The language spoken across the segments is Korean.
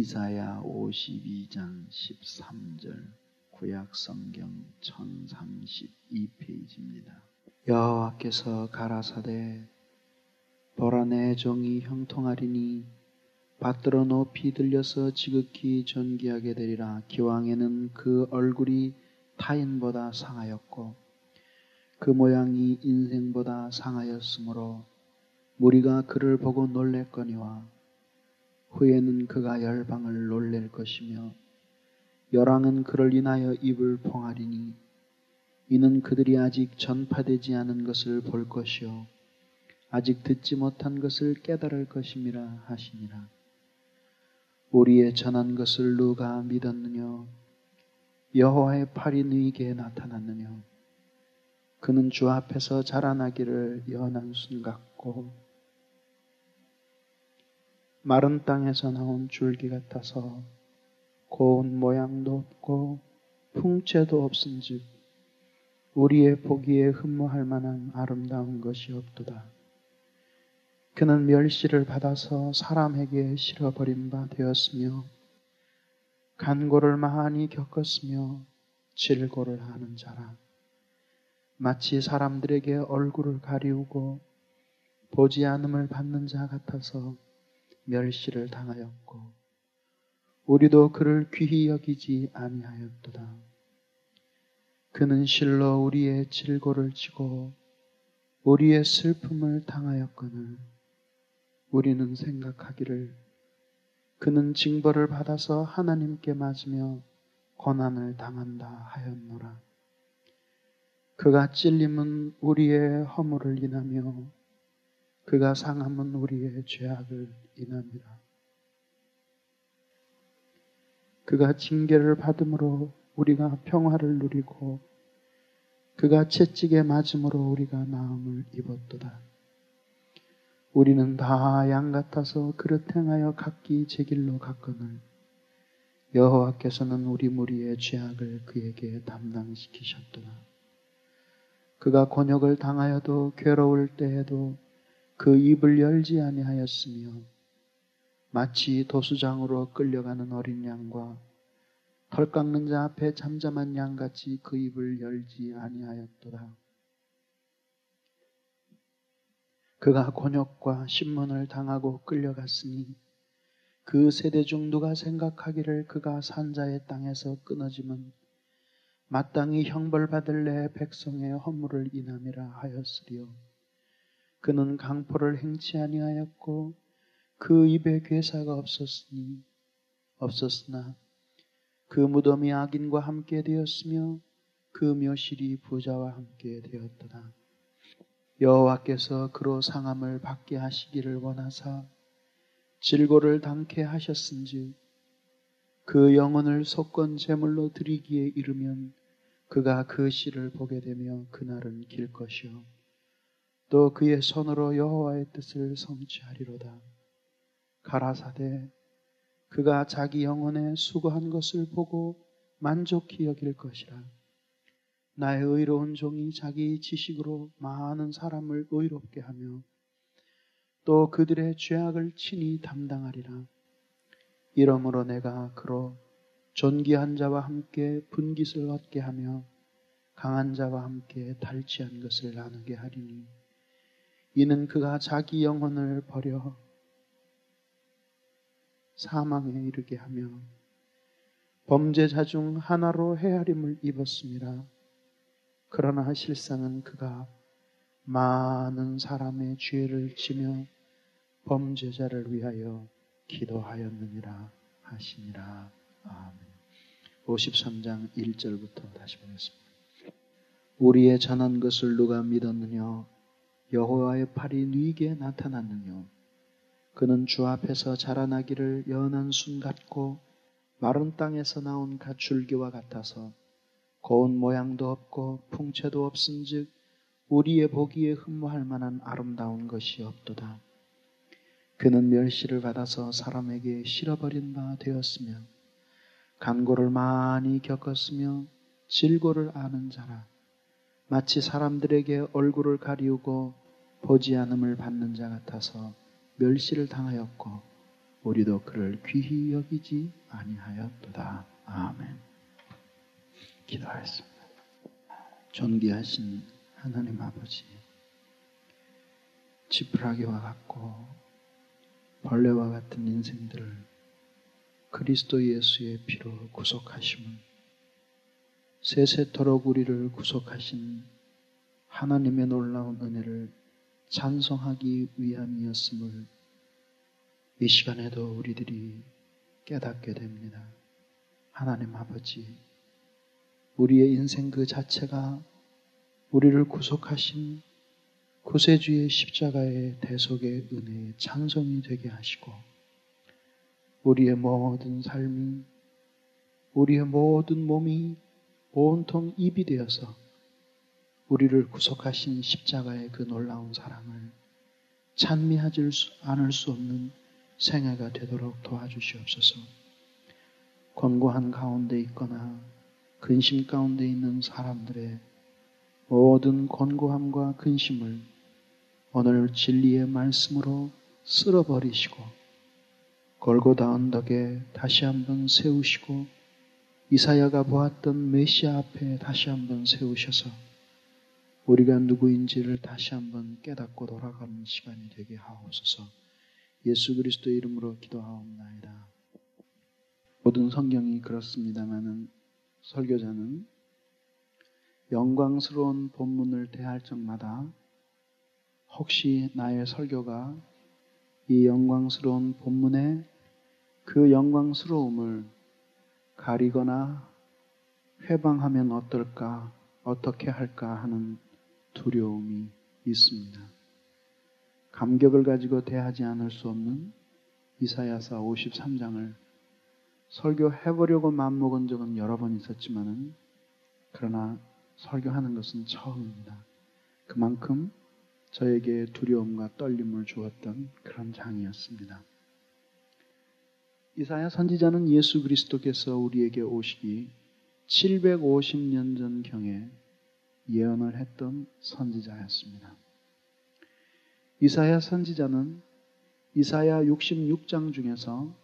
이사야 52장 13절 구약 성경 1032페이지입니다. 여호와께서 가라사대 보라 내 종이 형통하리니 받들어 높이 들려서 지극히 존귀하게 되리라. 기왕에는 그 얼굴이 타인보다 상하였고 그 모양이 인생보다 상하였으므로 무리가 그를 보고 놀랬거니와 후에는 그가 열방을 놀랄 것이며 열왕은 그를 인하여 입을 봉하리니 이는 그들이 아직 전파되지 않은 것을 볼 것이요 아직 듣지 못한 것을 깨달을 것임이라 하시니라. 우리의 전한 것을 누가 믿었느냐? 여호와의 팔이 누이게 나타났느냐? 그는 주 앞에서 자라나기를 연한 순 같고 마른 땅에서 나온 줄기 같아서 고운 모양도 없고 풍채도 없은즉 우리의 보기에 흠모할 만한 아름다운 것이 없도다. 그는 멸시를 받아서 사람에게 실어버린 바 되었으며 간고를 많이 겪었으며 질고를 하는 자라. 마치 사람들에게 얼굴을 가리우고 보지 않음을 받는 자 같아서 멸시를 당하였고 우리도 그를 귀히 여기지 아니하였도다. 그는 실로 우리의 질고를 지고 우리의 슬픔을 당하였거늘 우리는 생각하기를 그는 징벌을 받아서 하나님께 맞으며 고난을 당한다 하였노라. 그가 찔림은 우리의 허물을 인하며 그가 상함은 우리의 죄악을 인함이라. 그가 징계를 받음으로 우리가 평화를 누리고 그가 채찍에 맞음으로 우리가 나음을 입었도다. 우리는 다 양 같아서 그릇 행하여 각기 제 길로 갔거늘 여호와께서는 우리 무리의 죄악을 그에게 담당시키셨도다. 그가 곤욕을 당하여도 괴로울 때에도 그 입을 열지 아니하였으며 마치 도수장으로 끌려가는 어린 양과 털 깎는 자 앞에 잠잠한 양같이 그 입을 열지 아니하였도다. 그가 곤욕과 신문을 당하고 끌려갔으니 그 세대 중 누가 생각하기를 그가 산자의 땅에서 끊어짐은 마땅히 형벌받을 내 백성의 허물을 인함이라 하였으리요. 그는 강포를 행치 아니하였고 그 입에 괴사가 없었으나 그 무덤이 악인과 함께 되었으며 그 묘실이 부자와 함께 되었도다. 여호와께서 그로 상함을 받게 하시기를 원하사 질고를 당케 하셨은즉 그 영혼을 속건 제물로 드리기에 이르면 그가 그 씨를 보게 되며 그날은 길 것이요 또 그의 손으로 여호와의 뜻을 성취하리로다. 가라사대 그가 자기 영혼에 수고한 것을 보고 만족히 여길 것이라. 나의 의로운 종이 자기 지식으로 많은 사람을 의롭게 하며 또 그들의 죄악을 친히 담당하리라. 이러므로 내가 그로 존귀한 자와 함께 분깃을 얻게 하며 강한 자와 함께 탈취한 것을 나누게 하리니 이는 그가 자기 영혼을 버려 사망에 이르게 하며 범죄자 중 하나로 헤아림을 입었음이라. 그러나 실상은 그가 많은 사람의 죄를 지며 범죄자를 위하여 기도하였느니라 하시니라. 아멘. 53장 1절부터 다시 보겠습니다. 우리의 전한 것을 누가 믿었느냐? 여호와의 팔이 누이게 나타났느냐? 그는 주 앞에서 자라나기를 연한 순 같고 마른 땅에서 나온 갓줄기와 같아서 고운 모양도 없고 풍채도 없은즉 우리의 보기에 흠모할 만한 아름다운 것이 없도다. 그는 멸시를 받아서 사람에게 실어버린 바 되었으며 간고를 많이 겪었으며 질고를 아는 자라. 마치 사람들에게 얼굴을 가리우고 보지 않음을 받는 자 같아서 멸시를 당하였고 우리도 그를 귀히 여기지 아니하였도다. 아멘. 기도하겠습니다. 존귀하신 하나님 아버지, 지푸라기와 같고 벌레와 같은 인생들을 그리스도 예수의 피로 구속하심은 세세토록 우리를 구속하신 하나님의 놀라운 은혜를 찬송하기 위함이었음을 이 시간에도 우리들이 깨닫게 됩니다. 하나님 아버지, 우리의 인생 그 자체가 우리를 구속하신 구세주의 십자가의 대속의 은혜의 찬송이 되게 하시고 우리의 모든 삶이, 우리의 모든 몸이 온통 입이 되어서 우리를 구속하신 십자가의 그 놀라운 사랑을 찬미하지 않을 수 없는 생애가 되도록 도와주시옵소서. 권고한 가운데 있거나 근심 가운데 있는 사람들의 모든 권고함과 근심을 오늘 진리의 말씀으로 쓸어버리시고 골고다 언덕에 다시 한번 세우시고 이사야가 보았던 메시아 앞에 다시 한번 세우셔서 우리가 누구인지를 다시 한번 깨닫고 돌아가는 시간이 되게 하옵소서. 예수 그리스도의 이름으로 기도하옵나이다. 모든 성경이 그렇습니다마는 설교자는 영광스러운 본문을 대할 적마다 혹시 나의 설교가 이 영광스러운 본문의 그 영광스러움을 가리거나 회방하면 어떨까, 어떻게 할까 하는 두려움이 있습니다. 감격을 가지고 대하지 않을 수 없는 이사야서 53장을 설교해보려고 마음먹은 적은 여러 번 있었지만은 그러나 설교하는 것은 처음입니다. 그만큼 저에게 두려움과 떨림을 주었던 그런 장이었습니다. 이사야 선지자는 예수 그리스도께서 우리에게 오시기 750년 전경에 예언을 했던 선지자였습니다. 이사야 선지자는 이사야 66장 중에서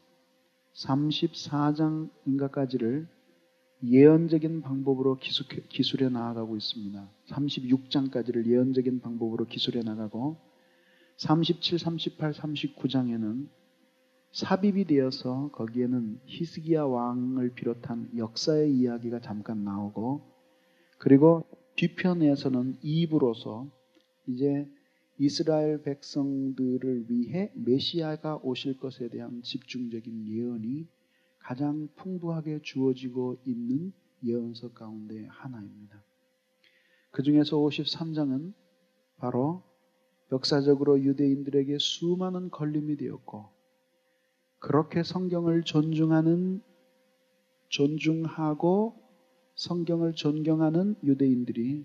34장인가까지를 예언적인 방법으로 기술해 나아가고 있습니다. 36장까지를 예언적인 방법으로 기술해 나가고 37, 38, 39장에는 삽입이 되어서 거기에는 히스기야 왕을 비롯한 역사의 이야기가 잠깐 나오고 그리고 뒤편에서는 입으로서 이제 이스라엘 백성들을 위해 메시아가 오실 것에 대한 집중적인 예언이 가장 풍부하게 주어지고 있는 예언서 가운데 하나입니다. 그 중에서 53장은 바로 역사적으로 유대인들에게 수많은 걸림이 되었고 그렇게 성경을 존중하고 성경을 존경하는 유대인들이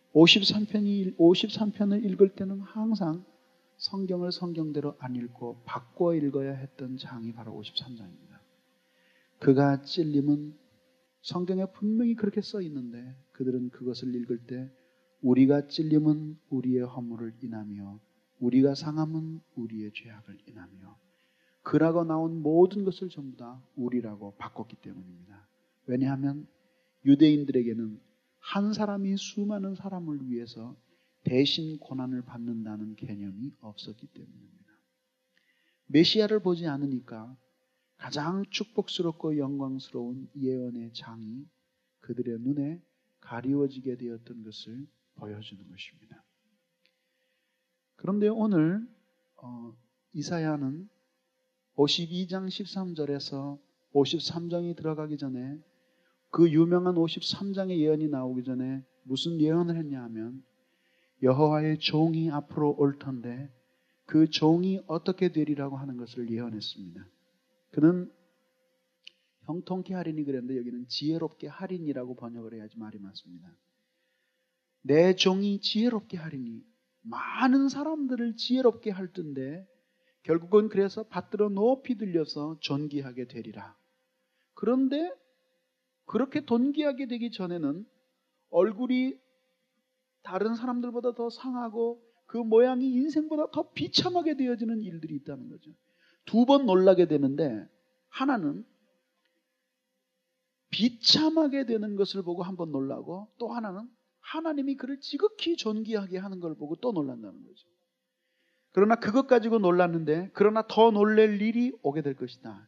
53편을 읽을 때는 항상 성경을 성경대로 안 읽고 바꿔 읽어야 했던 장이 바로 53장입니다. 그가 찔림은 성경에 분명히 그렇게 써 있는데 그들은 그것을 읽을 때 우리가 찔림은 우리의 허물을 인하며 우리가 상함은 우리의 죄악을 인하며 그라고 나온 모든 것을 전부 다 우리라고 바꿨기 때문입니다. 왜냐하면 유대인들에게는 한 사람이 수많은 사람을 위해서 대신 고난을 받는다는 개념이 없었기 때문입니다. 메시아를 보지 않으니까 가장 축복스럽고 영광스러운 예언의 장이 그들의 눈에 가리워지게 되었던 것을 보여주는 것입니다. 그런데 오늘 이사야는 52장 13절에서 53장이 들어가기 전에 그 유명한 53장의 예언이 나오기 전에 무슨 예언을 했냐 하면 여호와의 종이 앞으로 올 텐데 그 종이 어떻게 되리라고 하는 것을 예언했습니다. 그는 형통케 하리니 그랬는데 여기는 지혜롭게 하리니라고 번역을 해야지 말이 맞습니다. 내 종이 지혜롭게 하리니 많은 사람들을 지혜롭게 할 텐데 결국은 그래서 받들어 높이 들려서 존귀하게 되리라. 그런데 그렇게 존귀하게 되기 전에는 얼굴이 다른 사람들보다 더 상하고 그 모양이 인생보다 더 비참하게 되어지는 일들이 있다는 거죠. 두 번 놀라게 되는데, 하나는 비참하게 되는 것을 보고 한 번 놀라고, 또 하나는 하나님이 그를 지극히 존귀하게 하는 걸 보고 또 놀란다는 거죠. 그러나 그것 가지고 놀랐는데, 그러나 더 놀랄 일이 오게 될 것이다.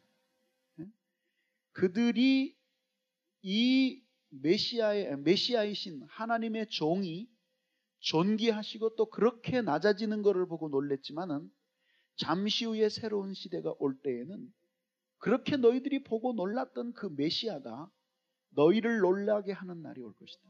그들이 이 메시아이신 하나님의 종이 존귀하시고 또 그렇게 낮아지는 것을 보고 놀랬지만은, 잠시 후에 새로운 시대가 올 때에는 그렇게 너희들이 보고 놀랐던 그 메시아가 너희를 놀라게 하는 날이 올 것이다.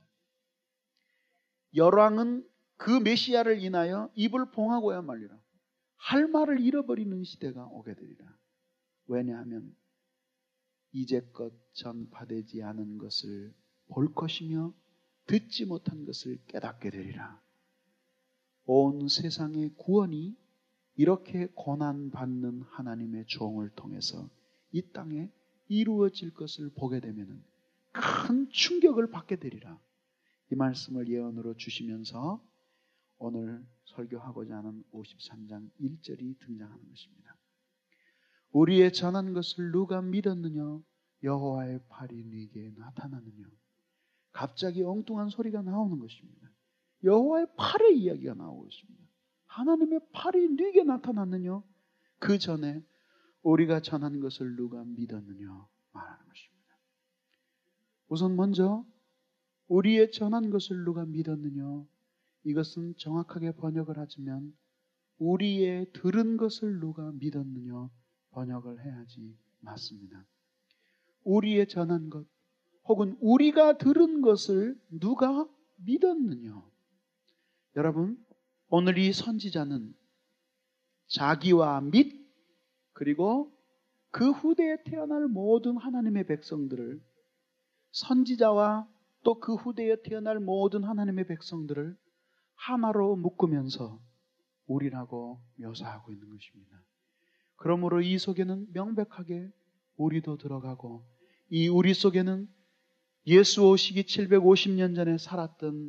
열왕은 그 메시아를 인하여 입을 봉하고야 말리라. 할 말을 잃어버리는 시대가 오게 되리라. 왜냐하면 이제껏 전파되지 않은 것을 볼 것이며 듣지 못한 것을 깨닫게 되리라. 온 세상의 구원이 이렇게 고난받는 하나님의 종을 통해서 이 땅에 이루어질 것을 보게 되면 큰 충격을 받게 되리라. 이 말씀을 예언으로 주시면서 오늘 설교하고자 하는 53장 1절이 등장하는 것입니다. 우리의 전한 것을 누가 믿었느냐? 여호와의 팔이 네게 나타나느냐? 갑자기 엉뚱한 소리가 나오는 것입니다. 여호와의 팔의 이야기가 나오고 있습니다. 하나님의 팔이 네게 나타났느냐? 그 전에 우리가 전한 것을 누가 믿었느냐? 말하는 것입니다. 우선 먼저 우리의 전한 것을 누가 믿었느냐? 이것은 정확하게 번역을 하자면 우리의 들은 것을 누가 믿었느냐? 번역을 해야지 맞습니다. 우리의 전한 것 혹은 우리가 들은 것을 누가 믿었느냐? 여러분, 오늘 이 선지자는 자기와 및 그리고 그 후대에 태어날 모든 하나님의 백성들을, 선지자와 또 그 후대에 태어날 모든 하나님의 백성들을 하나로 묶으면서 우리라고 묘사하고 있는 것입니다. 그러므로 이 속에는 명백하게 우리도 들어가고, 이 우리 속에는 예수 오시기 750년 전에 살았던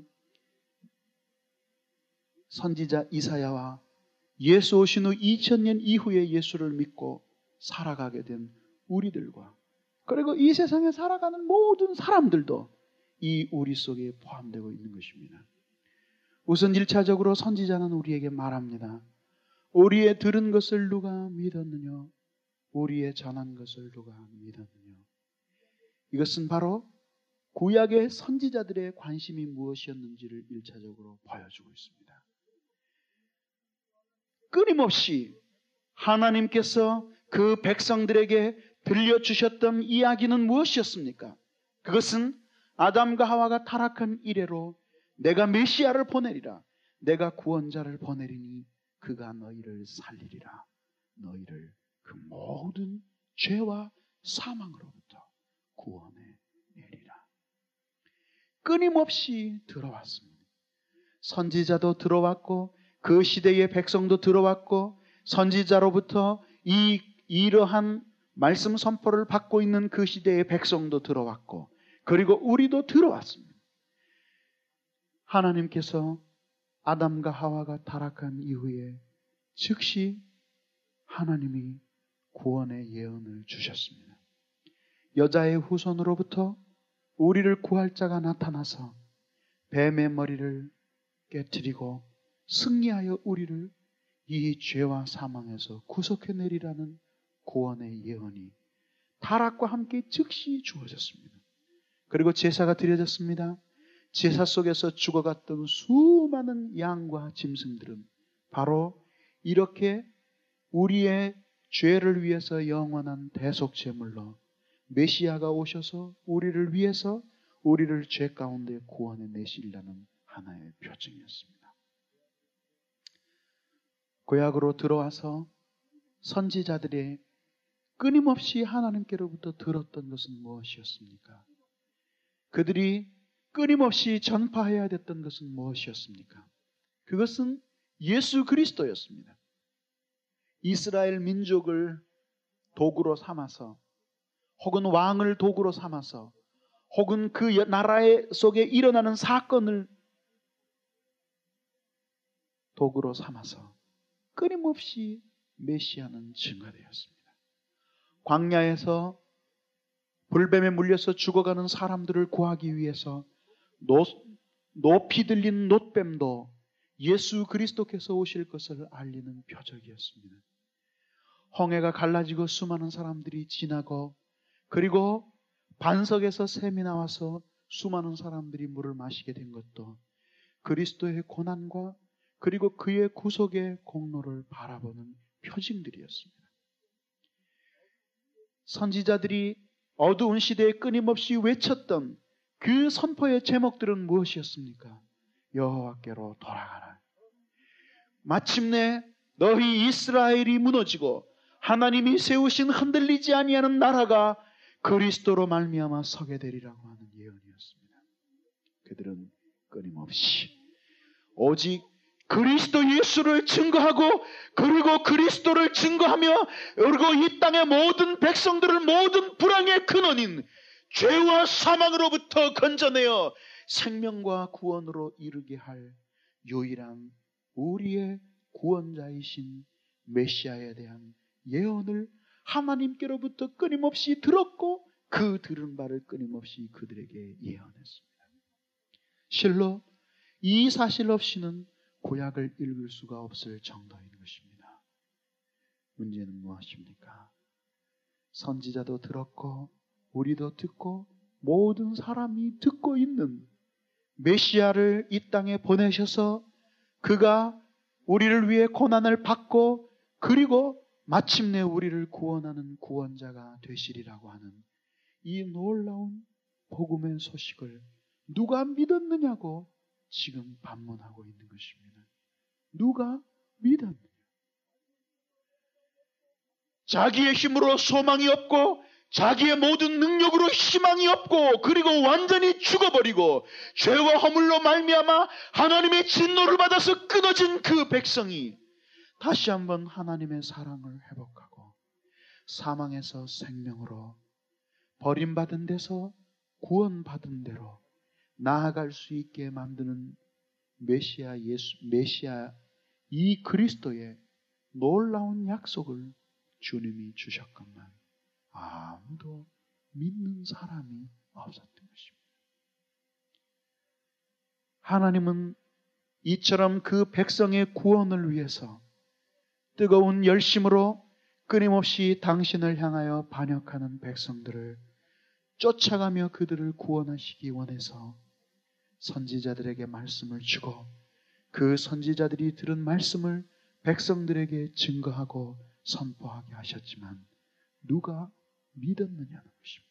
선지자 이사야와 예수 오신 후 2000년 이후에 예수를 믿고 살아가게 된 우리들과, 그리고 이 세상에 살아가는 모든 사람들도 이 우리 속에 포함되고 있는 것입니다. 우선 1차적으로 선지자는 우리에게 말합니다. 우리의 들은 것을 누가 믿었느냐? 우리의 전한 것을 누가 믿었느냐? 이것은 바로 구약의 선지자들의 관심이 무엇이었는지를 1차적으로 보여주고 있습니다. 끊임없이 하나님께서 그 백성들에게 들려주셨던 이야기는 무엇이었습니까? 그것은 아담과 하와가 타락한 이래로 내가 메시아를 보내리라. 내가 구원자를 보내리니 그가 너희를 살리리라. 너희를 그 모든 죄와 사망으로부터 구원해내리라. 끊임없이 들어왔습니다. 선지자도 들어왔고 그 시대의 백성도 들어왔고, 선지자로부터 이러한 말씀 선포를 받고 있는 그 시대의 백성도 들어왔고, 그리고 우리도 들어왔습니다. 하나님께서 아담과 하와가 타락한 이후에 즉시 하나님이 구원의 예언을 주셨습니다. 여자의 후손으로부터 우리를 구할 자가 나타나서 뱀의 머리를 깨뜨리고 승리하여 우리를 이 죄와 사망에서 구속해내리라는 구원의 예언이 타락과 함께 즉시 주어졌습니다. 그리고 제사가 드려졌습니다. 제사 속에서 죽어갔던 수많은 양과 짐승들은 바로 이렇게 우리의 죄를 위해서 영원한 대속제물로 메시아가 오셔서 우리를 위해서 우리를 죄 가운데 구원해 내시려는 하나의 표징이었습니다. 구약으로 들어와서 선지자들이 끊임없이 하나님께로부터 들었던 것은 무엇이었습니까? 그들이 끊임없이 전파해야 됐던 것은 무엇이었습니까? 그것은 예수 그리스도였습니다. 이스라엘 민족을 도구로 삼아서, 혹은 왕을 도구로 삼아서, 혹은 그 나라 속에 일어나는 사건을 도구로 삼아서 끊임없이 메시아는 증거되었습니다. 광야에서 불뱀에 물려서 죽어가는 사람들을 구하기 위해서 높이 들린 놋뱀도 예수 그리스도께서 오실 것을 알리는 표적이었습니다. 홍해가 갈라지고 수많은 사람들이 지나고, 그리고 반석에서 샘이 나와서 수많은 사람들이 물을 마시게 된 것도 그리스도의 고난과 그리고 그의 구속의 공로를 바라보는 표징들이었습니다. 선지자들이 어두운 시대에 끊임없이 외쳤던 그 선포의 제목들은 무엇이었습니까? 여호와께로 돌아가라. 마침내 너희 이스라엘이 무너지고 하나님이 세우신 흔들리지 아니하는 나라가 그리스도로 말미암아 서게 되리라고 하는 예언이었습니다. 그들은 끊임없이 오직 그리스도 예수를 증거하고, 그리고 그리스도를 증거하며, 그리고 이 땅의 모든 백성들을 모든 불황의 근원인 죄와 사망으로부터 건져내어 생명과 구원으로 이르게 할 유일한 우리의 구원자이신 메시아에 대한 예언을 하나님께로부터 끊임없이 들었고, 그 들은 바를 끊임없이 그들에게 예언했습니다. 실로 이 사실 없이는 구약을 읽을 수가 없을 정도인 것입니다. 문제는 무엇입니까? 선지자도 들었고 우리도 듣고 모든 사람이 듣고 있는 메시아를 이 땅에 보내셔서 그가 우리를 위해 고난을 받고, 그리고 마침내 우리를 구원하는 구원자가 되시리라고 하는 이 놀라운 복음의 소식을 누가 믿었느냐고 지금 반문하고 있는 것입니다. 누가 믿었느냐? 자기의 힘으로 소망이 없고 자기의 모든 능력으로 희망이 없고, 그리고 완전히 죽어버리고 죄와 허물로 말미암아 하나님의 진노를 받아서 끊어진 그 백성이 다시 한번 하나님의 사랑을 회복하고 사망에서 생명으로, 버림받은 데서 구원받은 데로 나아갈 수 있게 만드는 메시아 이 그리스도의 놀라운 약속을 주님이 주셨건만 아무도 믿는 사람이 없었던 것입니다. 하나님은 이처럼 그 백성의 구원을 위해서 뜨거운 열심으로 끊임없이 당신을 향하여 반역하는 백성들을 쫓아가며 그들을 구원하시기 원해서 선지자들에게 말씀을 주고, 그 선지자들이 들은 말씀을 백성들에게 증거하고 선포하게 하셨지만 누가 믿었느냐는 것입니다.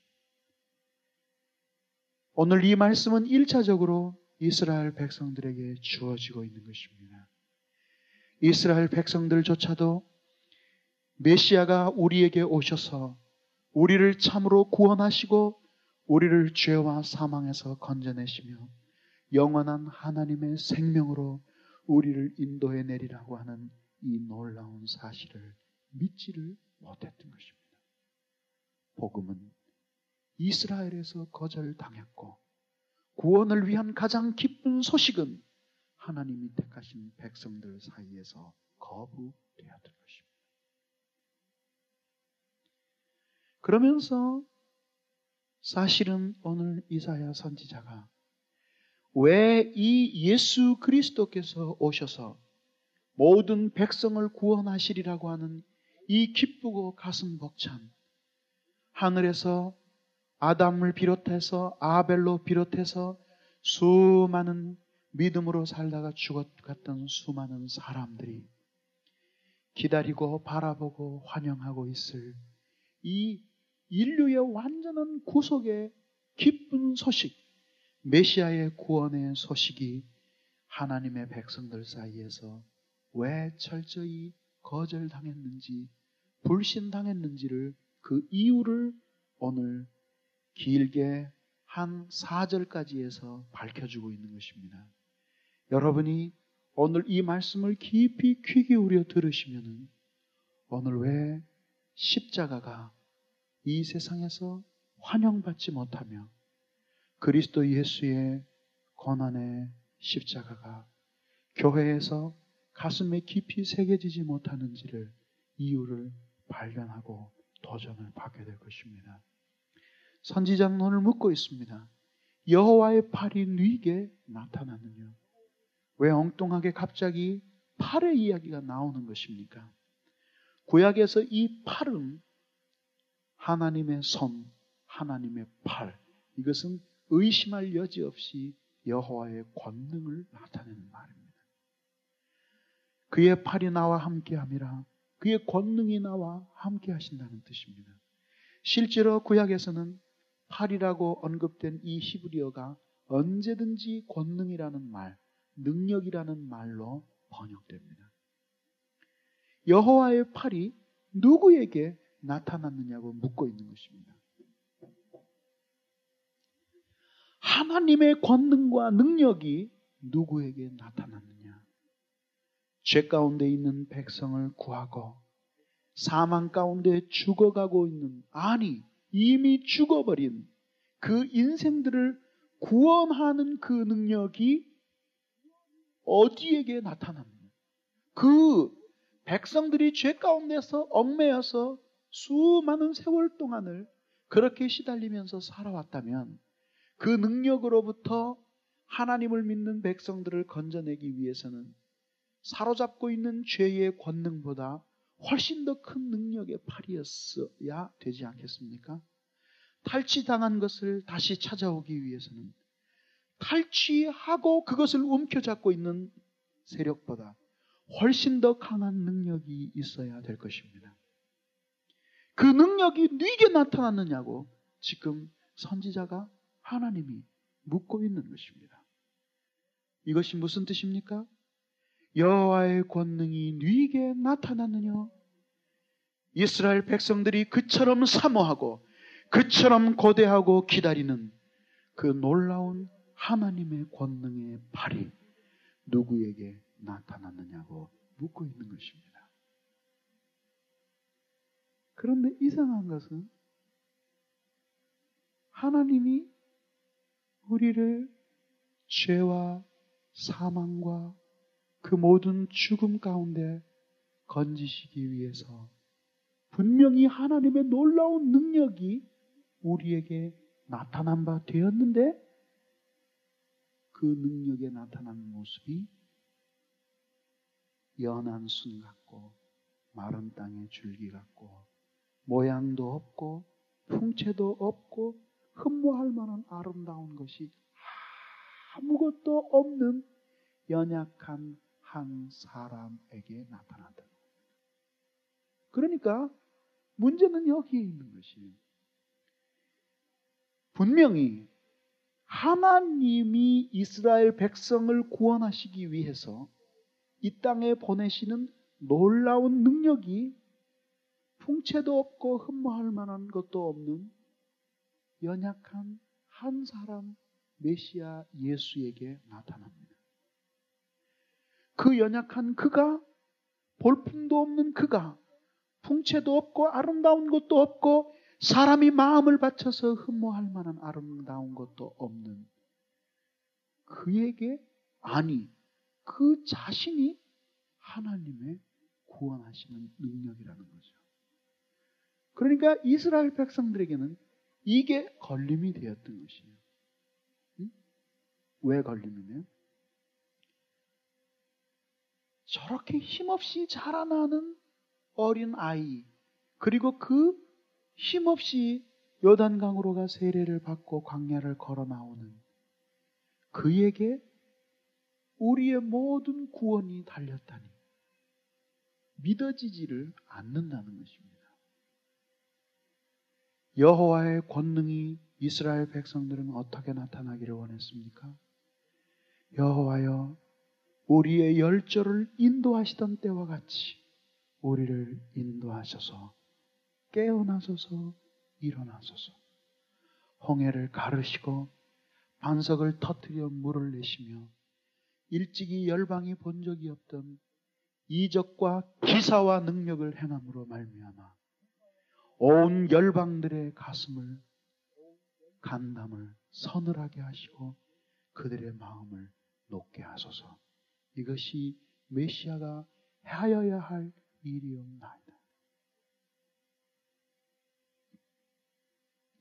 오늘 이 말씀은 1차적으로 이스라엘 백성들에게 주어지고 있는 것입니다. 이스라엘 백성들조차도 메시아가 우리에게 오셔서 우리를 참으로 구원하시고 우리를 죄와 사망에서 건져내시며 영원한 하나님의 생명으로 우리를 인도해 내리라고 하는 이 놀라운 사실을 믿지를 못했던 것입니다. 복음은 이스라엘에서 거절당했고, 구원을 위한 가장 기쁜 소식은 하나님이 택하신 백성들 사이에서 거부되었던 것입니다. 그러면서 사실은 오늘 이사야 선지자가 왜 이 예수 그리스도께서 오셔서 모든 백성을 구원하시리라고 하는 이 기쁘고 가슴 벅찬, 하늘에서 아담을 비롯해서 아벨로 비롯해서 수많은 믿음으로 살다가 죽어갔던 수많은 사람들이 기다리고 바라보고 환영하고 있을 이 인류의 완전한 구속의 기쁜 소식, 메시아의 구원의 소식이 하나님의 백성들 사이에서 왜 철저히 거절당했는지, 불신당했는지를, 그 이유를 오늘 길게 한 4절까지에서 밝혀주고 있는 것입니다. 여러분이 오늘 이 말씀을 깊이 귀 기울여 들으시면은 오늘 왜 십자가가 이 세상에서 환영받지 못하며 그리스도 예수의 고난의 십자가가 교회에서 가슴에 깊이 새겨지지 못하는지를 이유를 발견하고 도전을 받게 될 것입니다. 선지자는 오늘 묻고 있습니다. 여호와의 팔이 네게 나타났느냐? 왜 엉뚱하게 갑자기 팔의 이야기가 나오는 것입니까? 구약에서 이 팔은 하나님의 손, 하나님의 팔, 이것은 의심할 여지 없이 여호와의 권능을 나타내는 말입니다. 그의 팔이 나와 함께함이라, 그의 권능이 나와 함께 하신다는 뜻입니다. 실제로 구약에서는 팔이라고 언급된 이 히브리어가 언제든지 권능이라는 말, 능력이라는 말로 번역됩니다. 여호와의 팔이 누구에게 나타났느냐고 묻고 있는 것입니다. 하나님의 권능과 능력이 누구에게 나타났느냐? 죄 가운데 있는 백성을 구하고 사망 가운데 죽어가고 있는, 아니 이미 죽어버린 그 인생들을 구원하는 그 능력이 어디에게 나타납니까? 그 백성들이 죄 가운데서 얽매여서 수많은 세월 동안을 그렇게 시달리면서 살아왔다면 그 능력으로부터 하나님을 믿는 백성들을 건져내기 위해서는 사로잡고 있는 죄의 권능보다 훨씬 더 큰 능력의 팔이었어야 되지 않겠습니까? 탈취당한 것을 다시 찾아오기 위해서는 탈취하고 그것을 움켜잡고 있는 세력보다 훨씬 더 강한 능력이 있어야 될 것입니다. 그 능력이 누구에게 나타났느냐고 지금 선지자가 하나님이 묻고 있는 것입니다. 이것이 무슨 뜻입니까? 여호와의 권능이 누구에게 나타났느냐? 이스라엘 백성들이 그처럼 사모하고 그처럼 고대하고 기다리는 그 놀라운 하나님의 권능의 팔이 누구에게 나타났느냐고 묻고 있는 것입니다. 그런데 이상한 것은 하나님이 우리를 죄와 사망과 그 모든 죽음 가운데 건지시기 위해서 분명히 하나님의 놀라운 능력이 우리에게 나타난 바 되었는데 그 능력에 나타난 모습이 연한 순 같고 마른 땅의 줄기 같고 모양도 없고 풍채도 없고 흠모할 만한 아름다운 것이 아무것도 없는 연약한 한 사람에게 나타난다. 그러니까 문제는 여기에 있는 것이에요. 분명히 하나님이 이스라엘 백성을 구원하시기 위해서 이 땅에 보내시는 놀라운 능력이 풍채도 없고 흠모할 만한 것도 없는 연약한 한 사람 메시아 예수에게 나타납니다. 그 연약한 그가, 볼품도 없는 그가, 풍채도 없고 아름다운 것도 없고 사람이 마음을 바쳐서 흠모할 만한 아름다운 것도 없는 그에게, 아니 그 자신이 하나님의 구원하시는 능력이라는 거죠. 그러니까 이스라엘 백성들에게는 이게 걸림이 되었던 것이에요. 왜 걸림이냐? 저렇게 힘없이 자라나는 어린 아이, 그리고 그 힘없이 요단강으로가 세례를 받고 광야를 걸어 나오는 그에게 우리의 모든 구원이 달렸다니 믿어지지를 않는다는 것입니다. 여호와의 권능이 이스라엘 백성들은 어떻게 나타나기를 원했습니까? 여호와여, 우리의 열조를 인도하시던 때와 같이 우리를 인도하셔서 깨어나소서, 일어나소서. 홍해를 가르시고 반석을 터뜨려 물을 내시며 일찍이 열방이 본 적이 없던 이적과 기사와 능력을 행함으로 말미암아 온 열방들의 가슴을, 간담을 서늘하게 하시고 그들의 마음을 높게 하소서. 이것이 메시아가 하여야 할 일이옵나이다.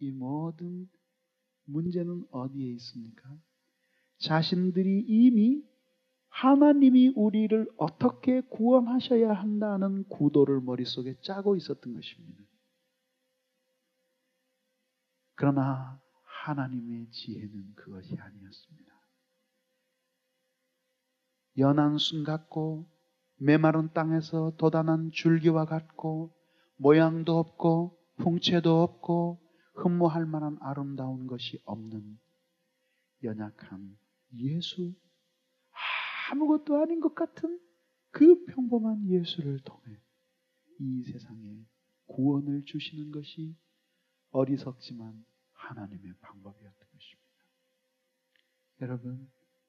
이 모든 문제는 어디에 있습니까? 자신들이 이미 하나님이 우리를 어떻게 구원하셔야 한다는 구도를 머릿속에 짜고 있었던 것입니다. 그러나 하나님의 지혜는 그것이 아니었습니다. 연한 순 같고 메마른 땅에서 돋아난 줄기와 같고 모양도 없고 풍채도 없고 흠모할 만한 아름다운 것이 없는 연약한 예수, 아무것도 아닌 것 같은 그 평범한 예수를 통해 이 세상에 구원을 주시는 것이 어리석지만 하나님의 방법이었던 것입니다. 여러분,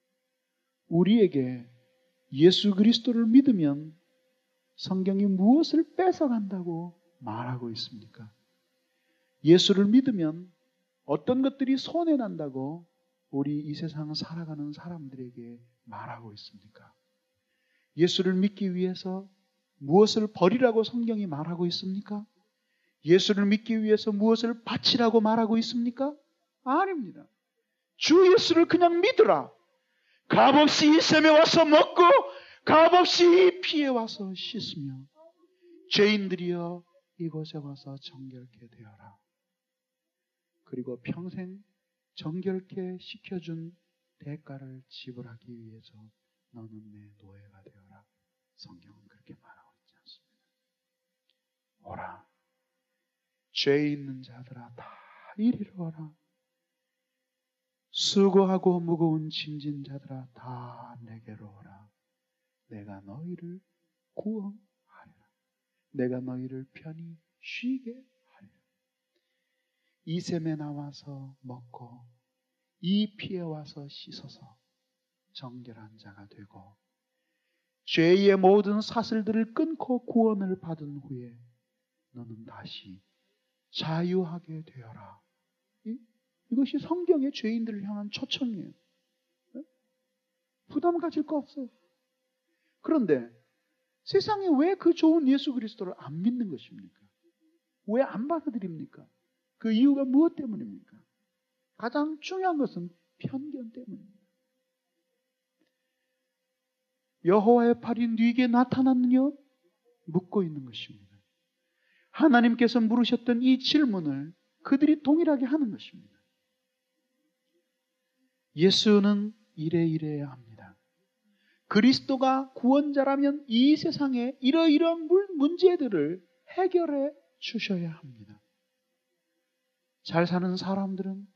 우리에게 예수 그리스도를 믿으면 성경이 무엇을 뺏어간다고 말하고 있습니까? 예수를 믿으면 어떤 것들이 손해난다고 우리 이 세상 살아가는 사람들에게 말하고 있습니까? 예수를 믿기 위해서 무엇을 버리라고 성경이 말하고 있습니까? 예수를 믿기 위해서 무엇을 바치라고 말하고 있습니까? 아닙니다. 주 예수를 그냥 믿으라. 값없이 이 샘에 와서 먹고 값없이 이 피에 와서 씻으며 죄인들이여 이곳에 와서 정결케 되어라. 그리고 평생 정결케 시켜준 대가를 지불하기 위해서 너는 내 노예가 되어라. 성경은 그렇게 말하고 있지 않습니다. 오라. 죄 있는 자들아 다 이리로 오라. 수고하고 무거운 짐진 자들아 다 내게로 오라. 내가 너희를 구원하리라. 내가 너희를 편히 쉬게 하리라. 이 샘에 나와서 먹고 이 피에 와서 씻어서 정결한 자가 되고 죄의 모든 사슬들을 끊고 구원을 받은 후에 너는 다시 자유하게 되어라. 이것이 성경의 죄인들을 향한 초청이에요. 부담 가질 거 없어요. 그런데 세상에 왜 그 좋은 예수 그리스도를 안 믿는 것입니까? 왜 안 받아들입니까? 그 이유가 무엇 때문입니까? 가장 중요한 것은 편견 때문입니다. 여호와의 팔이 네게 나타났느냐? 묻고 있는 것입니다. 하나님께서 물으셨던 이 질문을 그들이 동일하게 하는 것입니다. 예수는 이래야 합니다. 그리스도가 구원자라면 이 세상에 이러이러한 문제들을 해결해 주셔야 합니다. 잘 사는 사람들은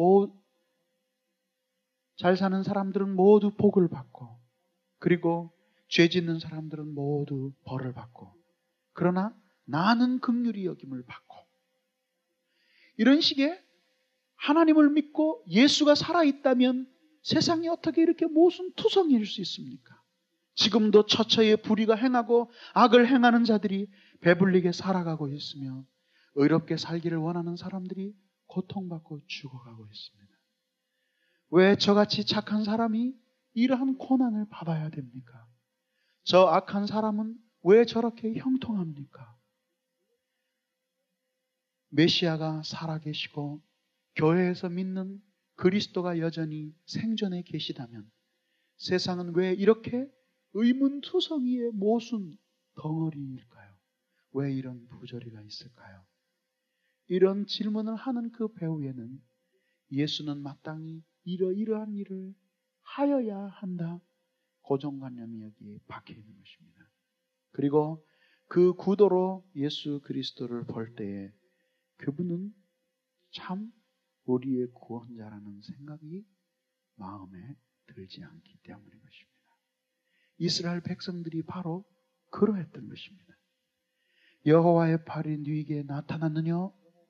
모두 복을 받고 그리고 죄 짓는 사람들은 모두 벌을 받고 그러나 나는 긍휼히 여김을 받고 이런 식의 하나님을 믿고 예수가 살아있다면 세상이 어떻게 이렇게 모순투성일 수 있습니까? 지금도 처처에 불의가 행하고 악을 행하는 자들이 배불리게 살아가고 있으며 의롭게 살기를 원하는 사람들이 고통받고 죽어가고 있습니다. 왜 저같이 착한 사람이 이러한 고난을 받아야 됩니까? 저 악한 사람은 왜 저렇게 형통합니까? 메시아가 살아계시고 교회에서 믿는 그리스도가 여전히 생존해 계시다면 세상은 왜 이렇게 의문투성이의 모순 덩어리일까요? 왜 이런 부조리가 있을까요? 이런 질문을 하는 그 배후에는 예수는 마땅히 이러이러한 일을 하여야 한다. 고정관념이 여기에 박혀 있는 것입니다. 그리고 그 구도로 예수 그리스도를 볼 때에 그분은 참 우리의 구원자라는 생각이 마음에 들지 않기 때문인 것입니다. 이스라엘 백성들이 바로 그러했던 것입니다. 여호와의 팔이 네게 나타났느냐?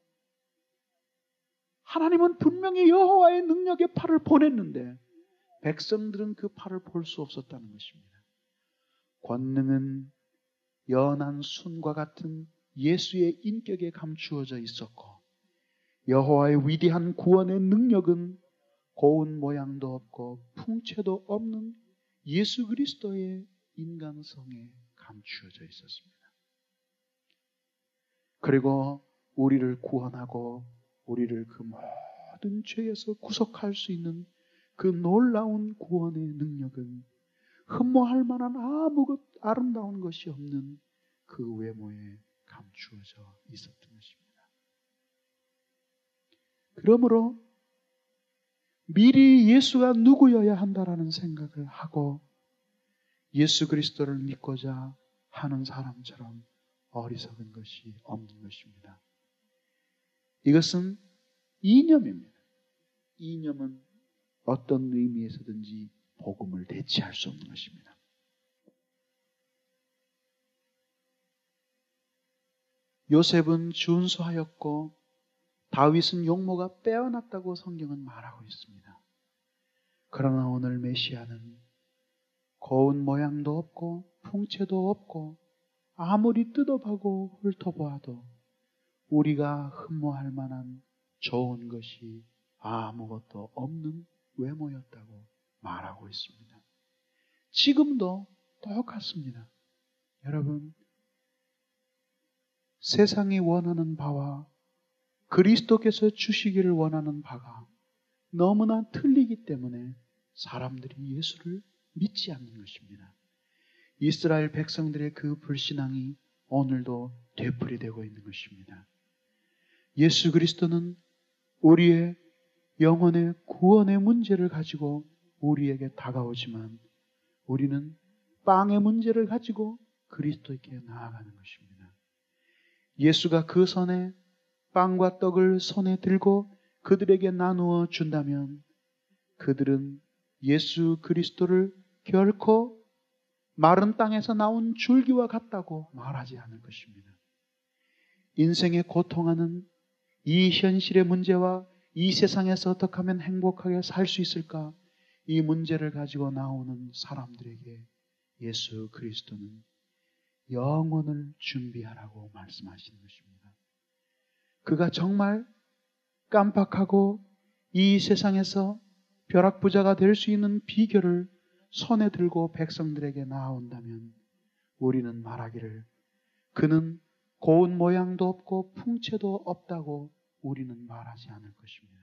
하나님은 분명히 여호와의 능력의 팔을 보냈는데 백성들은 그 팔을 볼 수 없었다는 것입니다. 권능은 연한 순과 같은 예수의 인격에 감추어져 있었고 여호와의 위대한 구원의 능력은 고운 모양도 없고 풍채도 없는 예수 그리스도의 인간성에 감추어져 있었습니다. 그리고 우리를 구원하고 우리를 그 모든 죄에서 구속할 수 있는 그 놀라운 구원의 능력은 흠모할 만한 아무 아름다운 것이 없는 그 외모에 감추어져 있었던 것입니다. 그러므로 미리 예수가 누구여야 한다라는 생각을 하고 예수 그리스도를 믿고자 하는 사람처럼 어리석은 것이 없는 것입니다. 이것은 이념입니다. 이념은 어떤 의미에서든지 복음을 대체할 수 없는 것입니다. 요셉은 준수하였고 다윗은 용모가 빼어났다고 성경은 말하고 있습니다. 그러나 오늘 메시아는 고운 모양도 없고 풍채도 없고 아무리 뜯어보고 훑어보아도 우리가 흠모할 만한 좋은 것이 아무것도 없는 외모였다고 말하고 있습니다. 지금도 똑같습니다. 여러분, 세상이 원하는 바와 그리스도께서 주시기를 원하는 바가 너무나 틀리기 때문에 사람들이 예수를 믿지 않는 것입니다. 이스라엘 백성들의 그 불신앙이 오늘도 되풀이되고 있는 것입니다. 예수 그리스도는 우리의 영혼의 구원의 문제를 가지고 우리에게 다가오지만 우리는 빵의 문제를 가지고 그리스도께 나아가는 것입니다. 예수가 그 손에 빵과 떡을 손에 들고 그들에게 나누어 준다면 그들은 예수 그리스도를 결코 마른 땅에서 나온 줄기와 같다고 말하지 않을 것입니다. 인생의 고통하는 이 현실의 문제와 이 세상에서 어떻게 하면 행복하게 살 수 있을까? 이 문제를 가지고 나오는 사람들에게 예수 그리스도는 영혼을 준비하라고 말씀하시는 것입니다. 그가 정말 깜빡하고 이 세상에서 벼락부자가 될 수 있는 비결을 손에 들고 백성들에게 나아온다면 우리는 말하기를 그는 고운 모양도 없고 풍채도 없다고 우리는 말하지 않을 것입니다.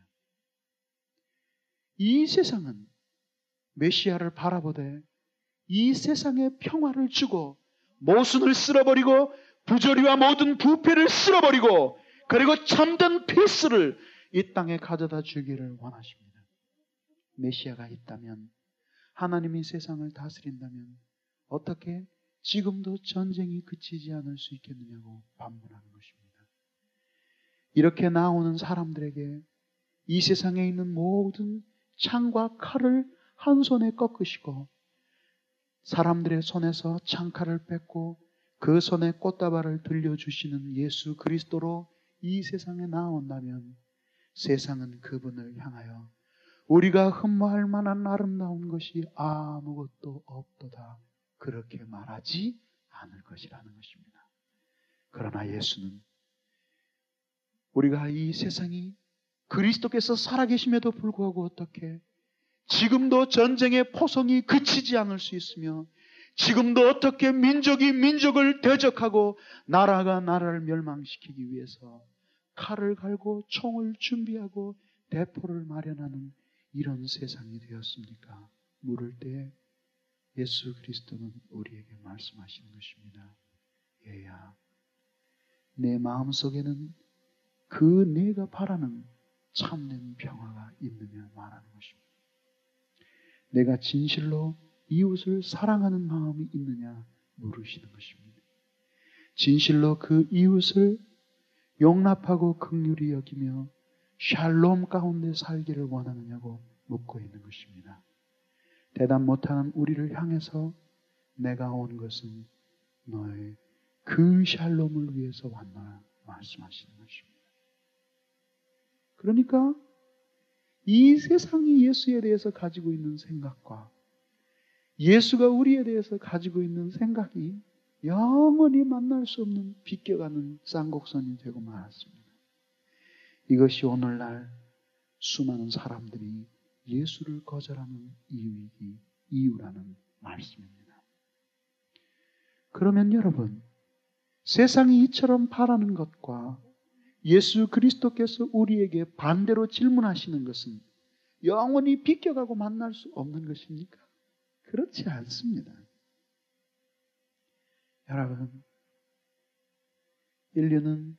이 세상은 메시아를 바라보되 이 세상에 평화를 주고 모순을 쓸어버리고 부조리와 모든 부패를 쓸어버리고 그리고 참된 피스를 이 땅에 가져다 주기를 원하십니다. 메시아가 있다면 하나님이 세상을 다스린다면 어떻게 지금도 전쟁이 그치지 않을 수 있겠느냐고 반문하는 것입니다. 이렇게 나오는 사람들에게 이 세상에 있는 모든 창과 칼을 한 손에 꺾으시고 사람들의 손에서 창칼을 뺏고 그 손에 꽃다발을 들려주시는 예수 그리스도로 이 세상에 나온다면 세상은 그분을 향하여 우리가 흠모할 만한 아름다운 것이 아무것도 없도다 그렇게 말하지 않을 것이라는 것입니다. 그러나 예수는 우리가 이 세상이 그리스도께서 살아계심에도 불구하고 어떻게 지금도 전쟁의 포성이 그치지 않을 수 있으며 지금도 어떻게 민족이 민족을 대적하고 나라가 나라를 멸망시키기 위해서 칼을 갈고 총을 준비하고 대포를 마련하는 이런 세상이 되었습니까? 물을 때 예수 그리스도는 우리에게 말씀하시는 것입니다. 얘야, 내 마음속에는 그 내가 바라는 참된 평화가 있느냐 말하는 것입니다. 내가 진실로 이웃을 사랑하는 마음이 있느냐 물으시는 것입니다. 진실로 그 이웃을 용납하고 긍휼히 여기며 샬롬 가운데 살기를 원하느냐고 묻고 있는 것입니다. 대답 못하는 우리를 향해서 내가 온 것은 너의 그 샬롬을 위해서 왔노라 말씀하시는 것입니다. 그러니까 이 세상이 예수에 대해서 가지고 있는 생각과 예수가 우리에 대해서 가지고 있는 생각이 영원히 만날 수 없는 비껴가는 쌍곡선이 되고 말았습니다. 이것이 오늘날 수많은 사람들이 예수를 거절하는 이유라는 말씀입니다. 그러면 여러분, 세상이 이처럼 바라는 것과 예수 그리스도께서 우리에게 반대로 질문하시는 것은 영원히 비껴가고 만날 수 없는 것입니까? 그렇지 않습니다. 여러분, 인류는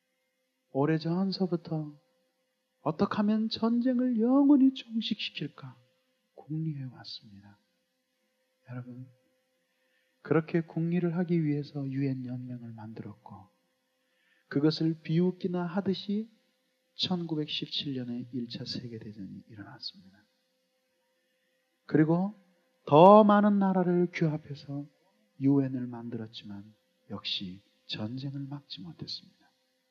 오래전서부터 어떻게 하면 전쟁을 영원히 종식시킬까 궁리해 왔습니다. 여러분, 그렇게 궁리를 하기 위해서 유엔 연맹을 만들었고 그것을 비웃기나 하듯이 1917년에 1차 세계대전이 일어났습니다. 그리고 더 많은 나라를 규합해서 유엔을 만들었지만 역시 전쟁을 막지 못했습니다.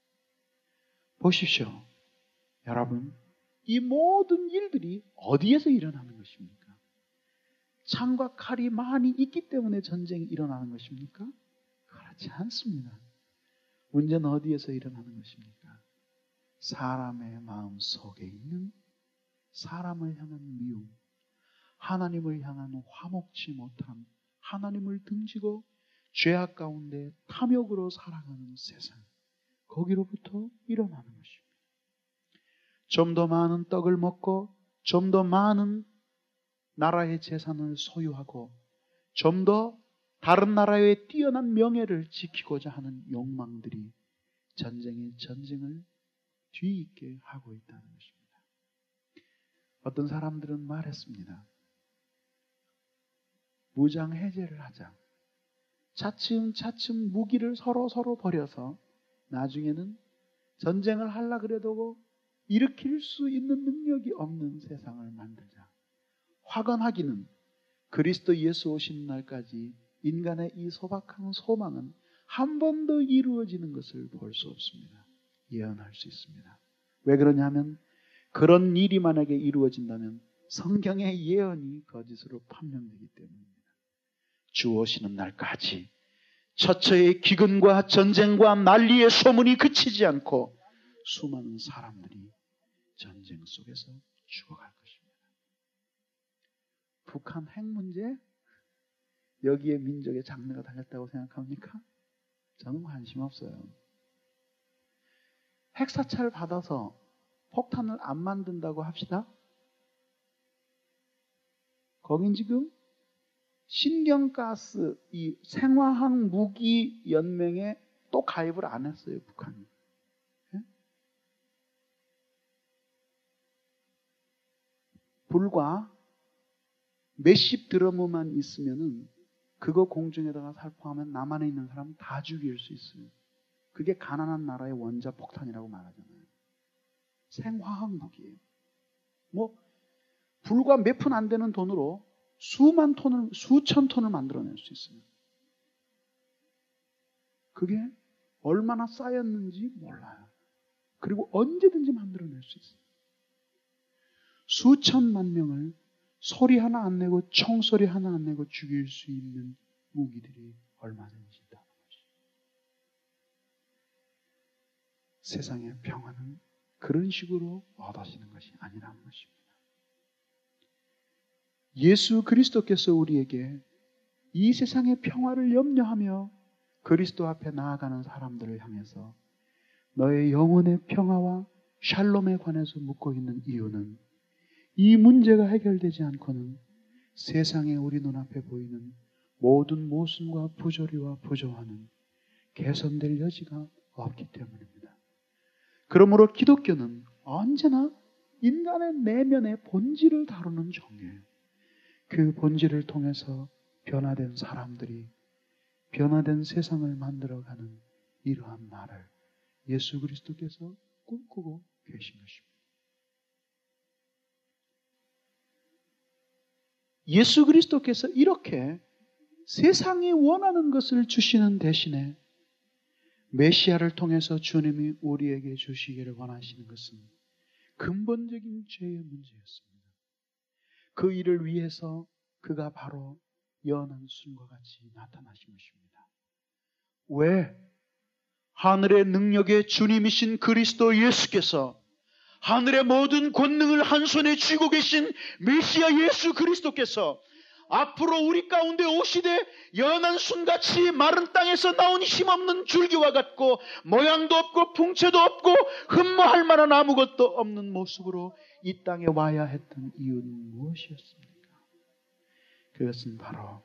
보십시오. 여러분, 이 모든 일들이 어디에서 일어나는 것입니까? 창과 칼이 많이 있기 때문에 전쟁이 일어나는 것입니까? 그렇지 않습니다. 문제는 어디에서 일어나는 것입니까? 사람의 마음 속에 있는 사람을 향한 미움, 하나님을 향한 화목치 못함, 하나님을 등지고 죄악 가운데 탐욕으로 살아가는 세상, 거기로부터 일어나는 것입니다. 좀 더 많은 떡을 먹고 좀 더 많은 나라의 재산을 소유하고 좀 더 다른 나라의 뛰어난 명예를 지키고자 하는 욕망들이 전쟁을 뒤있게 하고 있다는 것입니다. 어떤 사람들은 말했습니다. 무장 해제를 하자. 차츰 무기를 서로 버려서 나중에는 전쟁을 하려 그래도 일으킬 수 있는 능력이 없는 세상을 만들자. 화건하기는 그리스도 예수 오신 날까지 인간의 이 소박한 소망은 한 번도 이루어지는 것을 볼 수 없습니다. 예언할 수 있습니다. 왜 그러냐면 그런 일이 만약에 이루어진다면 성경의 예언이 거짓으로 판명되기 때문입니다. 주 오시는 날까지 처처의 기근과 전쟁과 난리의 소문이 그치지 않고 수많은 사람들이 전쟁 속에서 죽어갈 것입니다. 북한 핵 문제? 여기에 민족의 장래가 달렸다고 생각합니까? 저는 관심 없어요. 핵사찰 받아서 폭탄을 안 만든다고 합시다. 거긴 지금 신경가스, 이 생화학 무기 연맹에 또 가입을 안 했어요, 북한이. 예? 불과 몇십 드러머만 있으면은 그거 공중에다가 살포하면 남한에 있는 사람 다 죽일 수 있어요. 그게 가난한 나라의 원자 폭탄이라고 말하잖아요. 생화학 무기예요. 불과 몇 푼 안 되는 돈으로 수천 톤을 만들어낼 수 있어요. 그게 얼마나 쌓였는지 몰라요. 그리고 언제든지 만들어낼 수 있어요. 수천만 명을 소리 하나 안 내고 총소리 하나 안 내고 죽일 수 있는 무기들이 얼마든지 있다는 거죠. 세상의 평화는 그런 식으로 얻어지는 것이 아니라는 것입니다. 예수 그리스도께서 우리에게 이 세상의 평화를 염려하며 그리스도 앞에 나아가는 사람들을 향해서 너의 영혼의 평화와 샬롬에 관해서 묻고 있는 이유는 이 문제가 해결되지 않고는 세상에 우리 눈앞에 보이는 모든 모순과 부조리와 부조화는 개선될 여지가 없기 때문입니다. 그러므로 기독교는 언제나 인간의 내면의 본질을 다루는 종교예요. 그 본질을 통해서 변화된 사람들이 변화된 세상을 만들어가는 이러한 날을 예수 그리스도께서 꿈꾸고 계신 것입니다. 예수 그리스도께서 이렇게 세상이 원하는 것을 주시는 대신에 메시아를 통해서 주님이 우리에게 주시기를 원하시는 것은 근본적인 죄의 문제였습니다. 그 일을 위해서 그가 바로 연한 순과 같이 나타나신 것입니다. 왜? 하늘의 능력의 주님이신 그리스도 예수께서 하늘의 모든 권능을 한 손에 쥐고 계신 메시아 예수 그리스도께서 앞으로 우리 가운데 오시되 연한 순같이 마른 땅에서 나온 힘없는 줄기와 같고 모양도 없고 풍채도 없고 흠모할 만한 아무것도 없는 모습으로 이 땅에 와야 했던 이유는 무엇이었습니까? 그것은 바로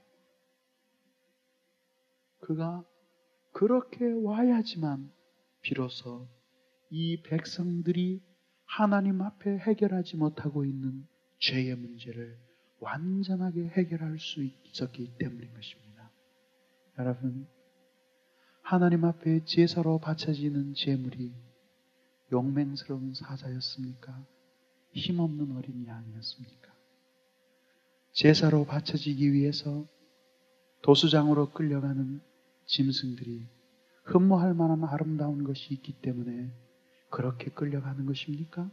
그가 그렇게 와야지만 비로소 이 백성들이 하나님 앞에 해결하지 못하고 있는 죄의 문제를 완전하게 해결할 수 있었기 때문인 것입니다. 여러분, 하나님 앞에 제사로 바쳐지는 제물이 용맹스러운 사자였습니까? 힘없는 어린 양이었습니까? 제사로 바쳐지기 위해서 도수장으로 끌려가는 짐승들이 흠모할 만한 아름다운 것이 있기 때문에 그렇게 끌려가는 것입니까?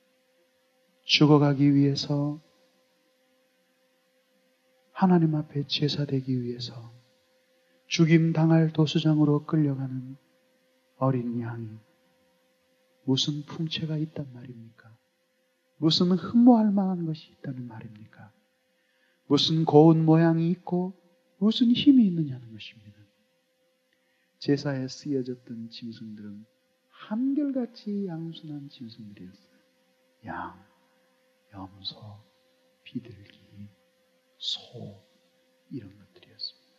죽어가기 위해서 하나님 앞에 제사되기 위해서 죽임당할 도수장으로 끌려가는 어린 양이 무슨 풍채가 있단 말입니까? 무슨 흠모할 만한 것이 있다는 말입니까? 무슨 고운 모양이 있고 무슨 힘이 있느냐는 것입니다. 제사에 쓰여졌던 짐승들은 한결같이 양순한 짐승들이었어요. 양, 염소, 비둘기, 소 이런 것들이었습니다.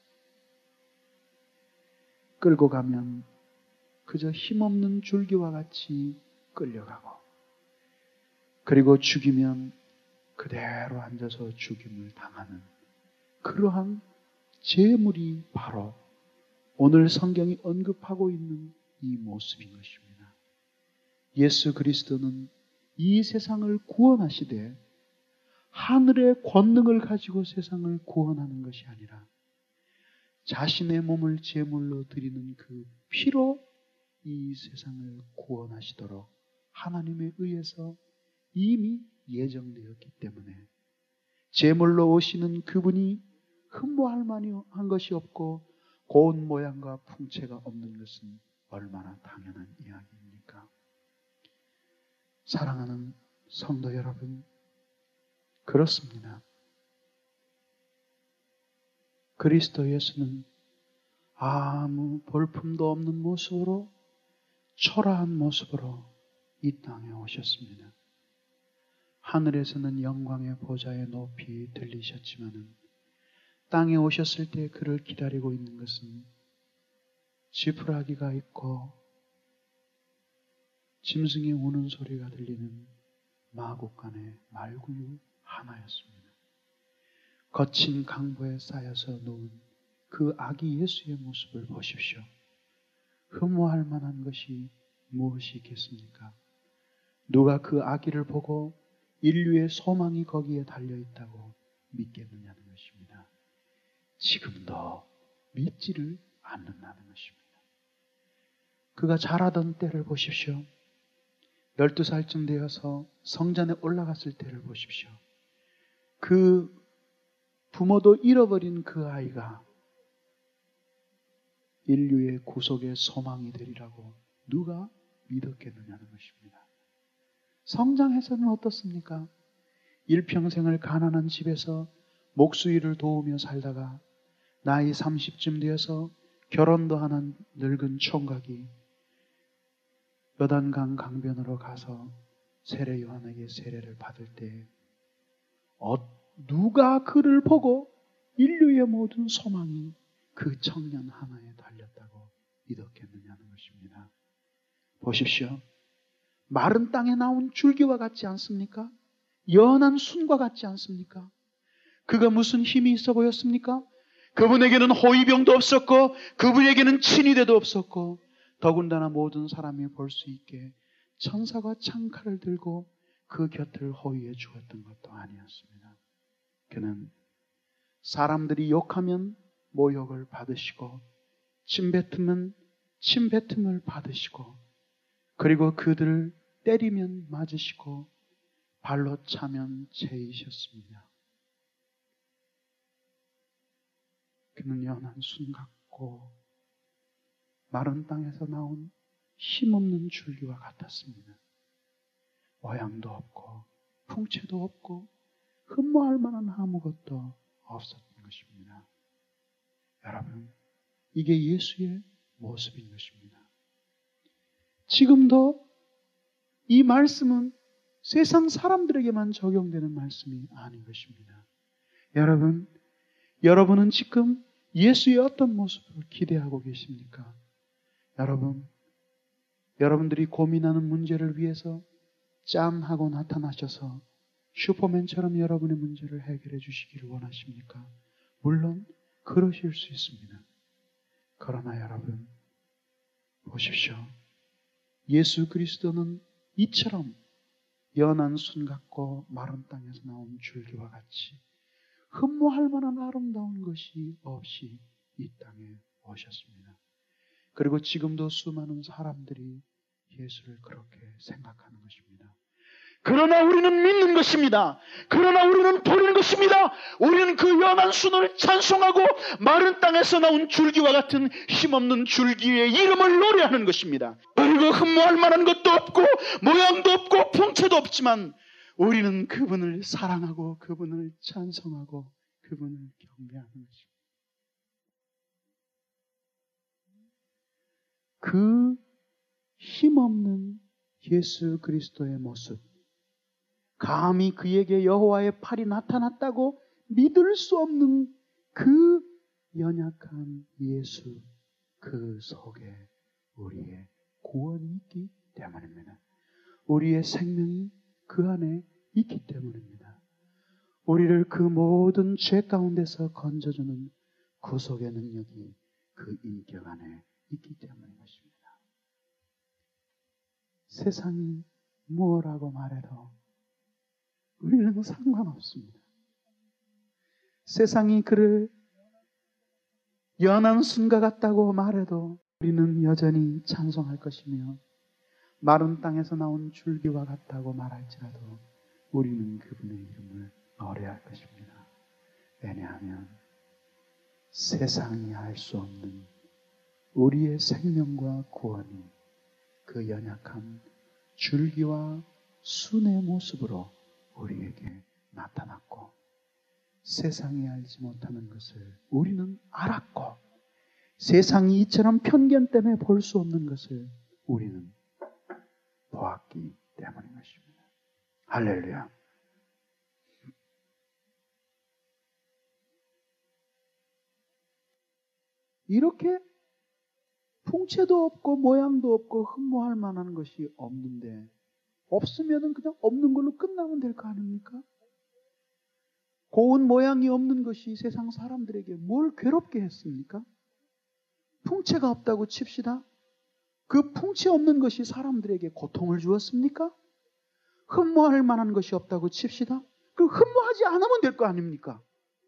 끌고 가면 그저 힘없는 줄기와 같이 끌려가고 그리고 죽이면 그대로 앉아서 죽임을 당하는 그러한 제물이 바로 오늘 성경이 언급하고 있는 이 모습인 것입니다. 예수 그리스도는 이 세상을 구원하시되 하늘의 권능을 가지고 세상을 구원하는 것이 아니라 자신의 몸을 제물로 드리는 그 피로 이 세상을 구원하시도록 하나님에 의해서 이미 예정되었기 때문에 제물로 오시는 그분이 흠모할 만한 것이 없고 고운 모양과 풍채가 없는 것은 얼마나 당연한 이야기입니까? 사랑하는 성도 여러분, 그렇습니다. 그리스도 예수는 아무 볼품도 없는 모습으로 초라한 모습으로 이 땅에 오셨습니다. 하늘에서는 영광의 보좌에 높이 들리셨지만은 땅에 오셨을 때 그를 기다리고 있는 것은 지푸라기가 있고 짐승이 우는 소리가 들리는 마구간의 말구유 하나였습니다. 거친 강보에 쌓여서 누운 그 아기 예수의 모습을 보십시오. 흠모할 만한 것이 무엇이 있겠습니까? 누가 그 아기를 보고 인류의 소망이 거기에 달려있다고 믿겠느냐는 것입니다. 지금도 믿지를 않는다는 것입니다. 그가 자라던 때를 보십시오. 12살쯤 되어서 성전에 올라갔을 때를 보십시오. 그 부모도 잃어버린 그 아이가 인류의 구속의 소망이 되리라고 누가 믿었겠느냐는 것입니다. 성장해서는 어떻습니까? 일평생을 가난한 집에서 목수일을 도우며 살다가 나이 30쯤 되어서 결혼도 하는 늙은 총각이 요단강 강변으로 가서 세례 요한에게 세례를 받을 때 누가 그를 보고 인류의 모든 소망이 그 청년 하나에 달렸다고 믿었겠느냐는 것입니다. 보십시오. 마른 땅에 나온 줄기와 같지 않습니까? 연한 순과 같지 않습니까? 그가 무슨 힘이 있어 보였습니까? 그분에게는 호위병도 없었고 그분에게는 친위대도 없었고 더군다나 모든 사람이 볼 수 있게 천사가 창칼을 들고 그 곁을 호위해 주었던 것도 아니었습니다. 그는 사람들이 욕하면 모욕을 받으시고 침뱉으면 침뱉음을 받으시고 그리고 그들을 때리면 맞으시고 발로 차면 채이셨습니다. 그는 연한 순 같고 마른 땅에서 나온 힘없는 줄기와 같았습니다. 모양도 없고 풍채도 없고 흠모할 만한 아무것도 없었던 것입니다. 여러분, 이게 예수의 모습인 것입니다. 지금도 이 말씀은 세상 사람들에게만 적용되는 말씀이 아닌 것입니다. 여러분은 지금 예수의 어떤 모습을 기대하고 계십니까? 여러분들이 고민하는 문제를 위해서 짠 하고 나타나셔서 슈퍼맨처럼 여러분의 문제를 해결해 주시기를 원하십니까? 물론 그러실 수 있습니다. 그러나 여러분, 보십시오. 예수 그리스도는 이처럼 연한 순 같고 마른 땅에서 나온 줄기와 같이 흠모할 만한 아름다운 것이 없이 이 땅에 오셨습니다. 그리고 지금도 수많은 사람들이 예수를 그렇게 생각하는 것입니다. 그러나 우리는 믿는 것입니다. 그러나 우리는 버리는 것입니다. 우리는 그 연한 순을 찬송하고 마른 땅에서 나온 줄기와 같은 힘없는 줄기의 이름을 노래하는 것입니다. 그리고 흠모할 만한 것도 없고 모양도 없고 풍채도 없지만 우리는 그분을 사랑하고 그분을 찬송하고 그분을 경배하는 것입니다. 그 힘없는 예수 그리스도의 모습, 감히 그에게 여호와의 팔이 나타났다고 믿을 수 없는 그 연약한 예수, 그 속에 우리의 구원이 있기 때문입니다. 우리의 생명이 그 안에 있기 때문입니다. 우리를 그 모든 죄 가운데서 건져주는 구속의 능력이 그 인격 안에 있기 때문인 것입니다. 세상이 무엇라고 말해도 우리는 상관없습니다. 세상이 그를 연한 순과 같다고 말해도 우리는 여전히 찬송할 것이며 마른 땅에서 나온 줄기와 같다고 말할지라도 우리는 그분의 이름을 노래할 것입니다. 왜냐하면 세상이 알 수 없는 우리의 생명과 구원이 그 연약한 줄기와 순의 모습으로 우리에게 나타났고 세상이 알지 못하는 것을 우리는 알았고 세상이 이처럼 편견 때문에 볼 수 없는 것을 우리는 보았기 때문인 것입니다. 할렐루야. 이렇게 풍채도 없고 모양도 없고 흠모할 만한 것이 없는데 없으면 그냥 없는 걸로 끝나면 될 거 아닙니까? 고운 모양이 없는 것이 세상 사람들에게 뭘 괴롭게 했습니까? 풍채가 없다고 칩시다. 그 풍채 없는 것이 사람들에게 고통을 주었습니까? 흠모할 만한 것이 없다고 칩시다. 그 흠모하지 않으면 될 거 아닙니까?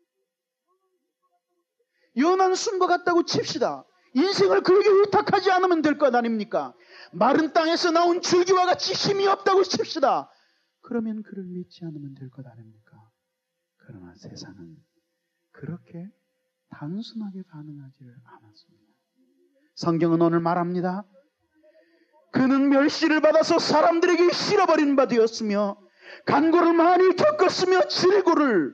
연한 순과 같다고 칩시다. 인생을 그에게 의탁하지 않으면 될 것 아닙니까? 마른 땅에서 나온 줄기와 같이 힘이 없다고 칩시다. 그러면 그를 믿지 않으면 될 것 아닙니까? 그러나 세상은 그렇게 단순하게 반응하지를 않았습니다. 성경은 오늘 말합니다. 그는 멸시를 받아서 사람들에게 실어버린 바 되었으며 간고를 많이 겪었으며 질고를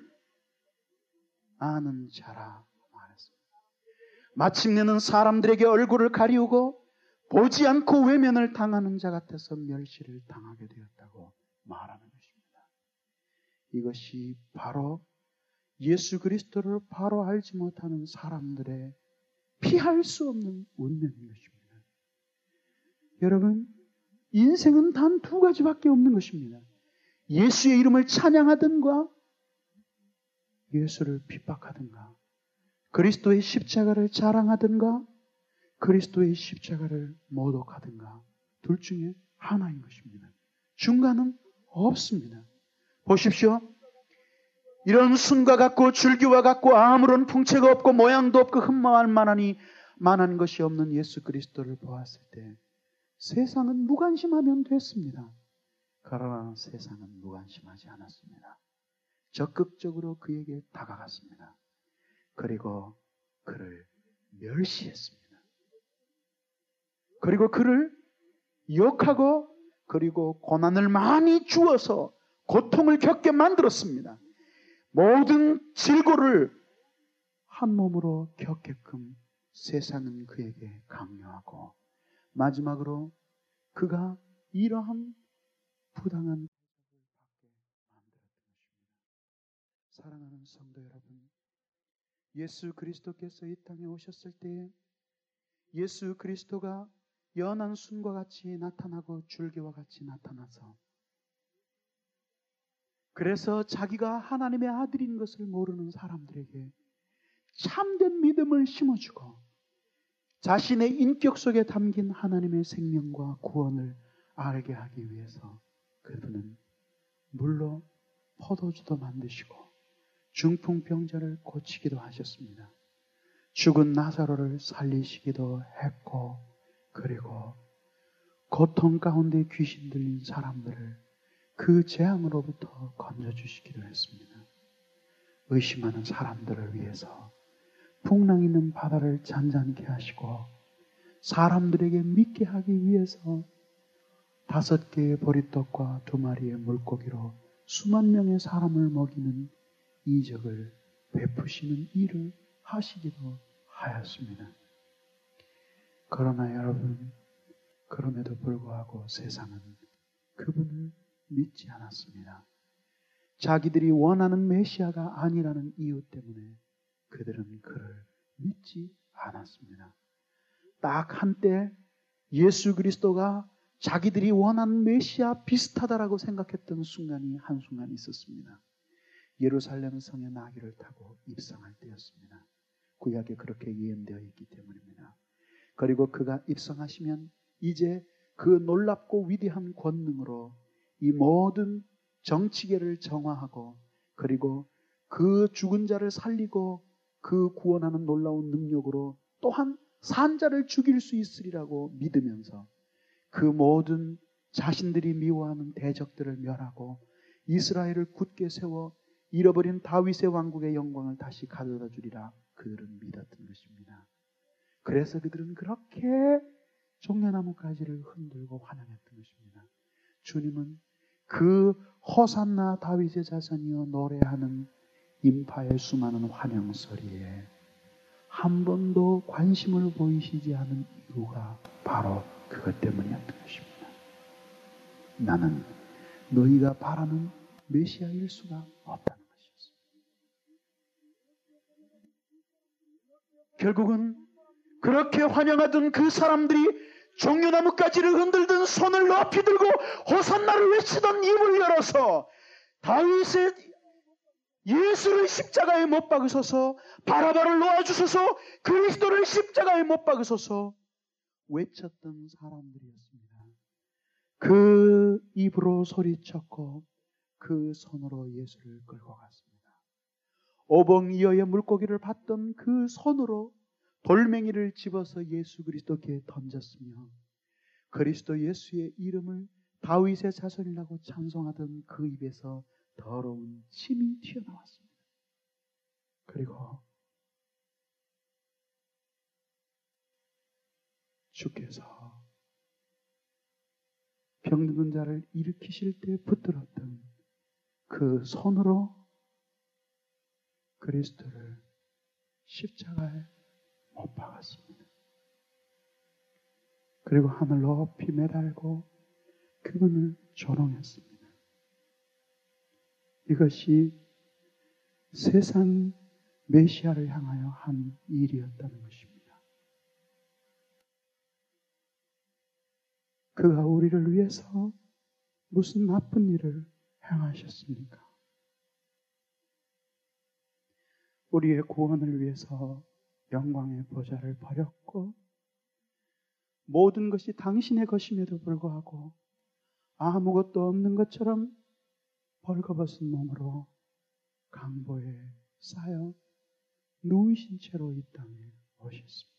아는 자라 말했습니다. 마침내는 사람들에게 얼굴을 가리우고 보지 않고 외면을 당하는 자 같아서 멸시를 당하게 되었다고 말하는 것입니다. 이것이 바로 예수 그리스도를 바로 알지 못하는 사람들의 피할 수 없는 운명인 것입니다. 여러분, 인생은 단 두 가지밖에 없는 것입니다. 예수의 이름을 찬양하든가 예수를 핍박하든가 그리스도의 십자가를 자랑하든가 그리스도의 십자가를 모독하든가 둘 중에 하나인 것입니다. 중간은 없습니다. 보십시오. 이런 순과 같고 줄기와 같고 아무런 풍채가 없고 모양도 없고 흠모할 만한 것이 없는 예수 그리스도를 보았을 때 세상은 무관심하면 됐습니다. 그러나 세상은 무관심하지 않았습니다. 적극적으로 그에게 다가갔습니다. 그리고 그를 멸시했습니다. 그리고 그를 욕하고 그리고 고난을 많이 주어서 고통을 겪게 만들었습니다. 모든 질고를 한 몸으로 겪게끔 세상은 그에게 강요하고 마지막으로 그가 이러한 부당한 받게 만들었던 것입니다. 사랑하는 성도 여러분, 예수 그리스도께서 이 땅에 오셨을 때에 예수 그리스도가 연한 순과 같이 나타나고 줄기와 같이 나타나서 그래서 자기가 하나님의 아들인 것을 모르는 사람들에게 참된 믿음을 심어주고 자신의 인격 속에 담긴 하나님의 생명과 구원을 알게 하기 위해서 그분은 물로 포도주도 만드시고 중풍병자를 고치기도 하셨습니다. 죽은 나사로를 살리시기도 했고 그리고 고통 가운데 귀신 들린 사람들을 그 재앙으로부터 건져주시기도 했습니다. 의심하는 사람들을 위해서 풍랑 있는 바다를 잔잔케 하시고 사람들에게 믿게 하기 위해서 5개의 보리떡과 2마리의 물고기로 수만 명의 사람을 먹이는 이적을 베푸시는 일을 하시기도 하였습니다. 그러나 여러분, 그럼에도 불구하고 세상은 그분을 믿지 않았습니다. 자기들이 원하는 메시아가 아니라는 이유 때문에 그들은 그를 믿지 않았습니다. 딱 한때 예수 그리스도가 자기들이 원하는 메시아 비슷하다라고 생각했던 순간이 한순간 있었습니다. 예루살렘 성에 나귀를 타고 입성할 때였습니다. 구약에 그렇게 예언되어 있기 때문입니다. 그리고 그가 입성하시면 이제 그 놀랍고 위대한 권능으로 이 모든 정치계를 정화하고 그리고 그 죽은 자를 살리고 그 구원하는 놀라운 능력으로 또한 산자를 죽일 수 있으리라고 믿으면서 그 모든 자신들이 미워하는 대적들을 멸하고 이스라엘을 굳게 세워 잃어버린 다윗의 왕국의 영광을 다시 가져다 주리라 그들은 믿었던 것입니다. 그래서 그들은 그렇게 종려나무 가지를 흔들고 환영했던 것입니다. 주님은 그 호산나 다윗의 자손이여 노래하는 인파의 수많은 환영 소리에 한 번도 관심을 보이시지 않은 이유가 바로 그것 때문이었던 것입니다. 나는 너희가 바라는 메시아일 수가 없다는 것이었습니다. 결국은 그렇게 환영하던 그 사람들이 종려나무가지를 흔들던 손을 높이 들고 호산나를 외치던 입을 열어서 다윗의 예수를 십자가에 못 박으소서, 바라바를 놓아주소서, 그리스도를 십자가에 못 박으소서 외쳤던 사람들이었습니다. 그 입으로 소리쳤고 그 손으로 예수를 끌고 갔습니다. 오봉이어의 물고기를 받던 그 손으로 돌멩이를 집어서 예수 그리스도께 던졌으며 그리스도 예수의 이름을 다윗의 자손이라고 찬송하던 그 입에서 더러운 침이 튀어나왔습니다. 그리고 주께서 병든 자를 일으키실 때 붙들었던 그 손으로 그리스도를 십자가에 못 박았습니다. 그리고 하늘 높이 매달고 그분을 조롱했습니다. 이것이 세상 메시아를 향하여 한 일이었다는 것입니다. 그가 우리를 위해서 무슨 나쁜 일을 행하셨습니까? 우리의 구원을 위해서 영광의 보좌를 버렸고 모든 것이 당신의 것임에도 불구하고 아무것도 없는 것처럼 벌거벗은 몸으로 강보에 쌓여 누우신 채로 이 땅에 오셨습니다.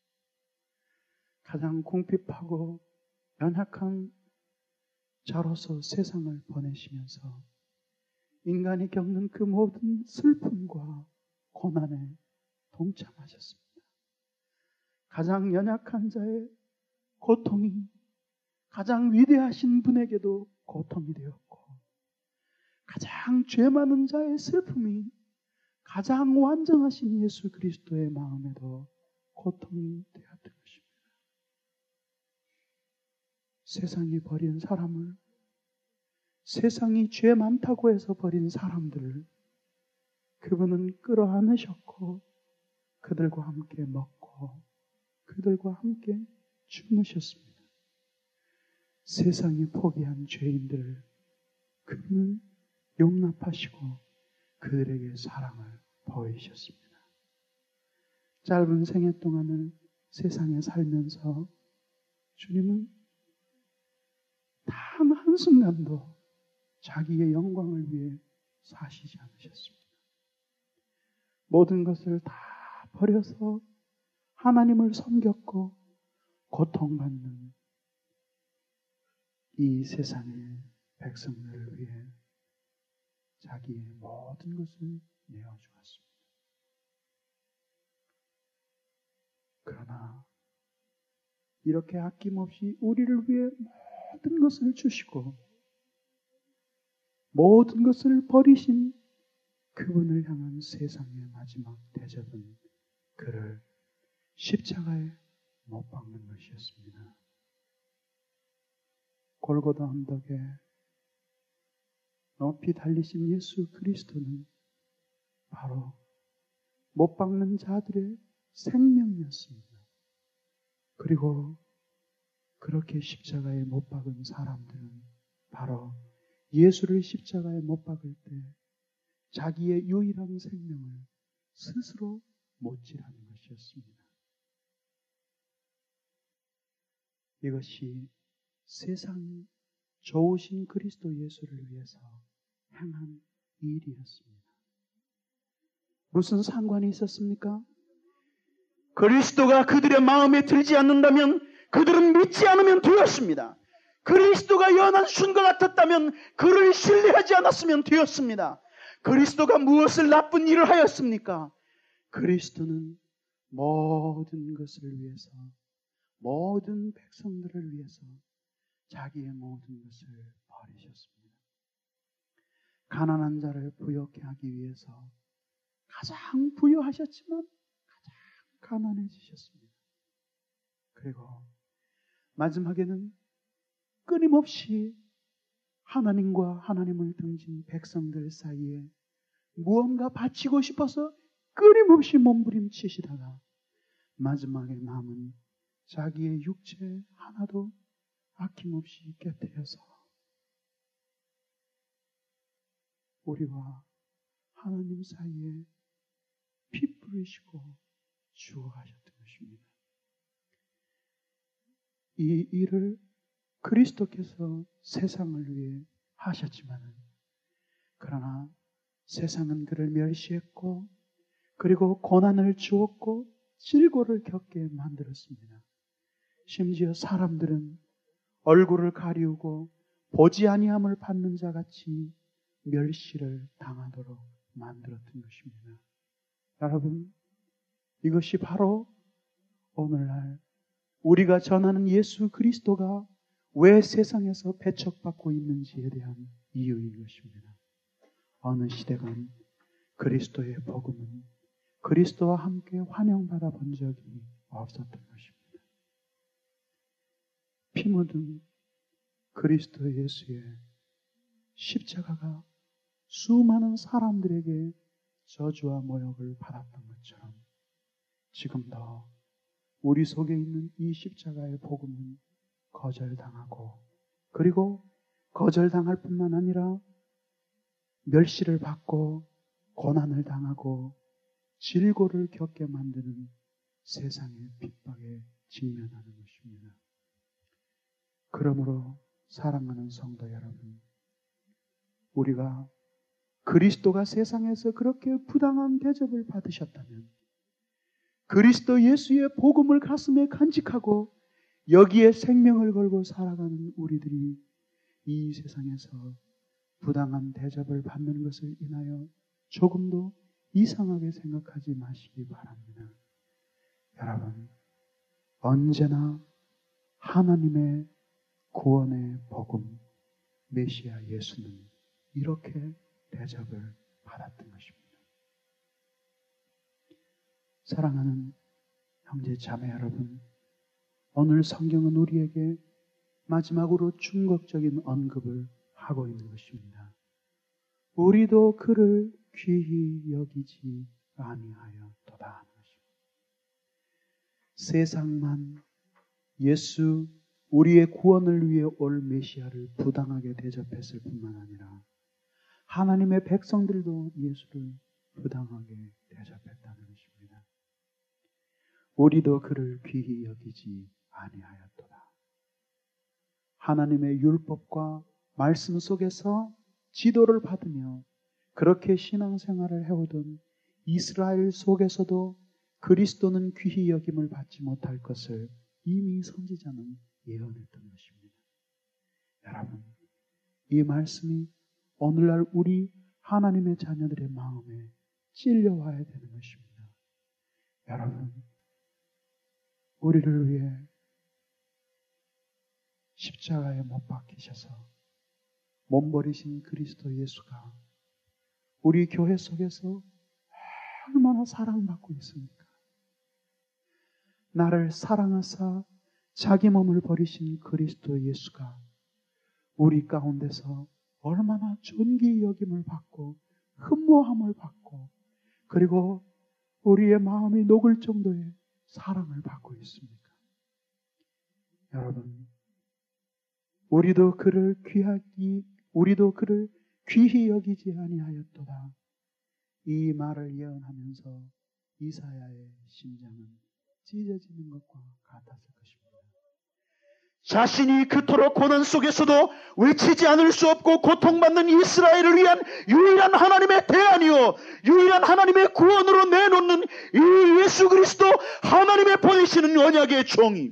가장 궁핍하고 연약한 자로서 세상을 보내시면서 인간이 겪는 그 모든 슬픔과 고난에 동참하셨습니다. 가장 연약한 자의 고통이 가장 위대하신 분에게도 고통이 되었고 가장 죄 많은 자의 슬픔이 가장 완전하신 예수 그리스도의 마음에도 고통이 되었던 것입니다. 세상이 버린 사람을, 세상이 죄 많다고 해서 버린 사람들을 그분은 끌어안으셨고 그들과 함께 먹고 그들과 함께 주무셨습니다. 세상이 포기한 죄인들을 그분은 용납하시고 그들에게 사랑을 보이셨습니다. 짧은 생애 동안을 세상에 살면서 주님은 단 한순간도 자기의 영광을 위해 사시지 않으셨습니다. 모든 것을 다 버려서 하나님을 섬겼고 고통받는 이 세상의 백성들을 위해 자기의 모든 것을 내어주었습니다. 그러나 이렇게 아낌없이 우리를 위해 모든 것을 주시고 모든 것을 버리신 그분을 향한 세상의 마지막 대접은 그를 십자가에 못 박는 것이었습니다. 골고다 언덕에 높이 달리신 예수 그리스도는 바로 못 박는 자들의 생명이었습니다. 그리고 그렇게 십자가에 못 박은 사람들은 바로 예수를 십자가에 못 박을 때 자기의 유일한 생명을 스스로 못질하는 것이었습니다. 이것이 세상이 좋으신 그리스도 예수를 위해서 행한 일이었습니다. 무슨 상관이 있었습니까? 그리스도가 그들의 마음에 들지 않는다면 그들은 믿지 않으면 되었습니다. 그리스도가 연한 순과 같았다면 그를 신뢰하지 않았으면 되었습니다. 그리스도가 무엇을 나쁜 일을 하였습니까? 그리스도는 모든 것을 위해서, 모든 백성들을 위해서 자기의 모든 것을 버리셨습니다. 가난한 자를 부욕해 하기 위해서 가장 부유하셨지만 가장 가난해지셨습니다. 그리고 마지막에는 끊임없이 하나님과 하나님을 등진 백성들 사이에 무언가 바치고 싶어서 끊임없이 몸부림치시다가 마지막에 남은 자기의 육체 하나도 아낌없이 깨뜨려서 우리와 하나님 사이에 피 뿌리시고 죽어가셨던 것입니다. 이 일을 그리스도께서 세상을 위해 하셨지만 그러나 세상은 그를 멸시했고 그리고 고난을 주었고 질고를 겪게 만들었습니다. 심지어 사람들은 얼굴을 가리우고 보지 아니함을 받는 자같이 멸시를 당하도록 만들었던 것입니다. 여러분, 이것이 바로 오늘날 우리가 전하는 예수 그리스도가 왜 세상에서 배척받고 있는지에 대한 이유인 것입니다. 어느 시대간 그리스도의 복음은 그리스도와 함께 환영받아 본 적이 없었던 것입니다. 피 묻은 그리스도 예수의 십자가가 수많은 사람들에게 저주와 모욕을 받았던 것처럼 지금도 우리 속에 있는 이 십자가의 복음은 거절당하고 그리고 거절당할 뿐만 아니라 멸시를 받고 고난을 당하고 질고를 겪게 만드는 세상의 핍박에 직면하는 것입니다. 그러므로 사랑하는 성도 여러분, 우리가 그리스도가 세상에서 그렇게 부당한 대접을 받으셨다면 그리스도 예수의 복음을 가슴에 간직하고 여기에 생명을 걸고 살아가는 우리들이 이 세상에서 부당한 대접을 받는 것을 인하여 조금도 이상하게 생각하지 마시기 바랍니다. 여러분, 언제나 하나님의 구원의 복음, 메시아 예수는 이렇게 대접을 받았던 것입니다. 사랑하는 형제 자매 여러분, 오늘 성경은 우리에게 마지막으로 충격적인 언급을 하고 있는 것입니다. 우리도 그를 귀히 여기지 아니하였도다 하는 것입니다. 세상만 예수, 우리의 구원을 위해 올 메시아를 부당하게 대접했을 뿐만 아니라 하나님의 백성들도 예수를 부당하게 대접했다는 것입니다. 우리도 그를 귀히 여기지 아니하였도다. 하나님의 율법과 말씀 속에서 지도를 받으며 그렇게 신앙생활을 해오던 이스라엘 속에서도 그리스도는 귀히 여김을 받지 못할 것을 이미 선지자는 예언했던 것입니다. 여러분, 이 말씀이 오늘날 우리 하나님의 자녀들의 마음에 찔려와야 되는 것입니다. 여러분, 우리를 위해 십자가에 못 박히셔서 몸버리신 그리스도 예수가 우리 교회 속에서 얼마나 사랑받고 있습니까? 나를 사랑하사 자기 몸을 버리신 그리스도 예수가 우리 가운데서 얼마나 존귀 여김을 받고 흠모함을 받고 그리고 우리의 마음이 녹을 정도의 사랑을 받고 있습니까? 여러분, 우리도 그를 귀히 여기지 아니하였도다. 이 말을 예언하면서 이사야의 심장은 찢어지는 것과 같았을 것입니다. 자신이 그토록 고난 속에서도 외치지 않을 수 없고 고통받는 이스라엘을 위한 유일한 하나님의 대안이요 유일한 하나님의 구원으로 내놓는 이 예수 그리스도 하나님의 보내시는 언약의 종이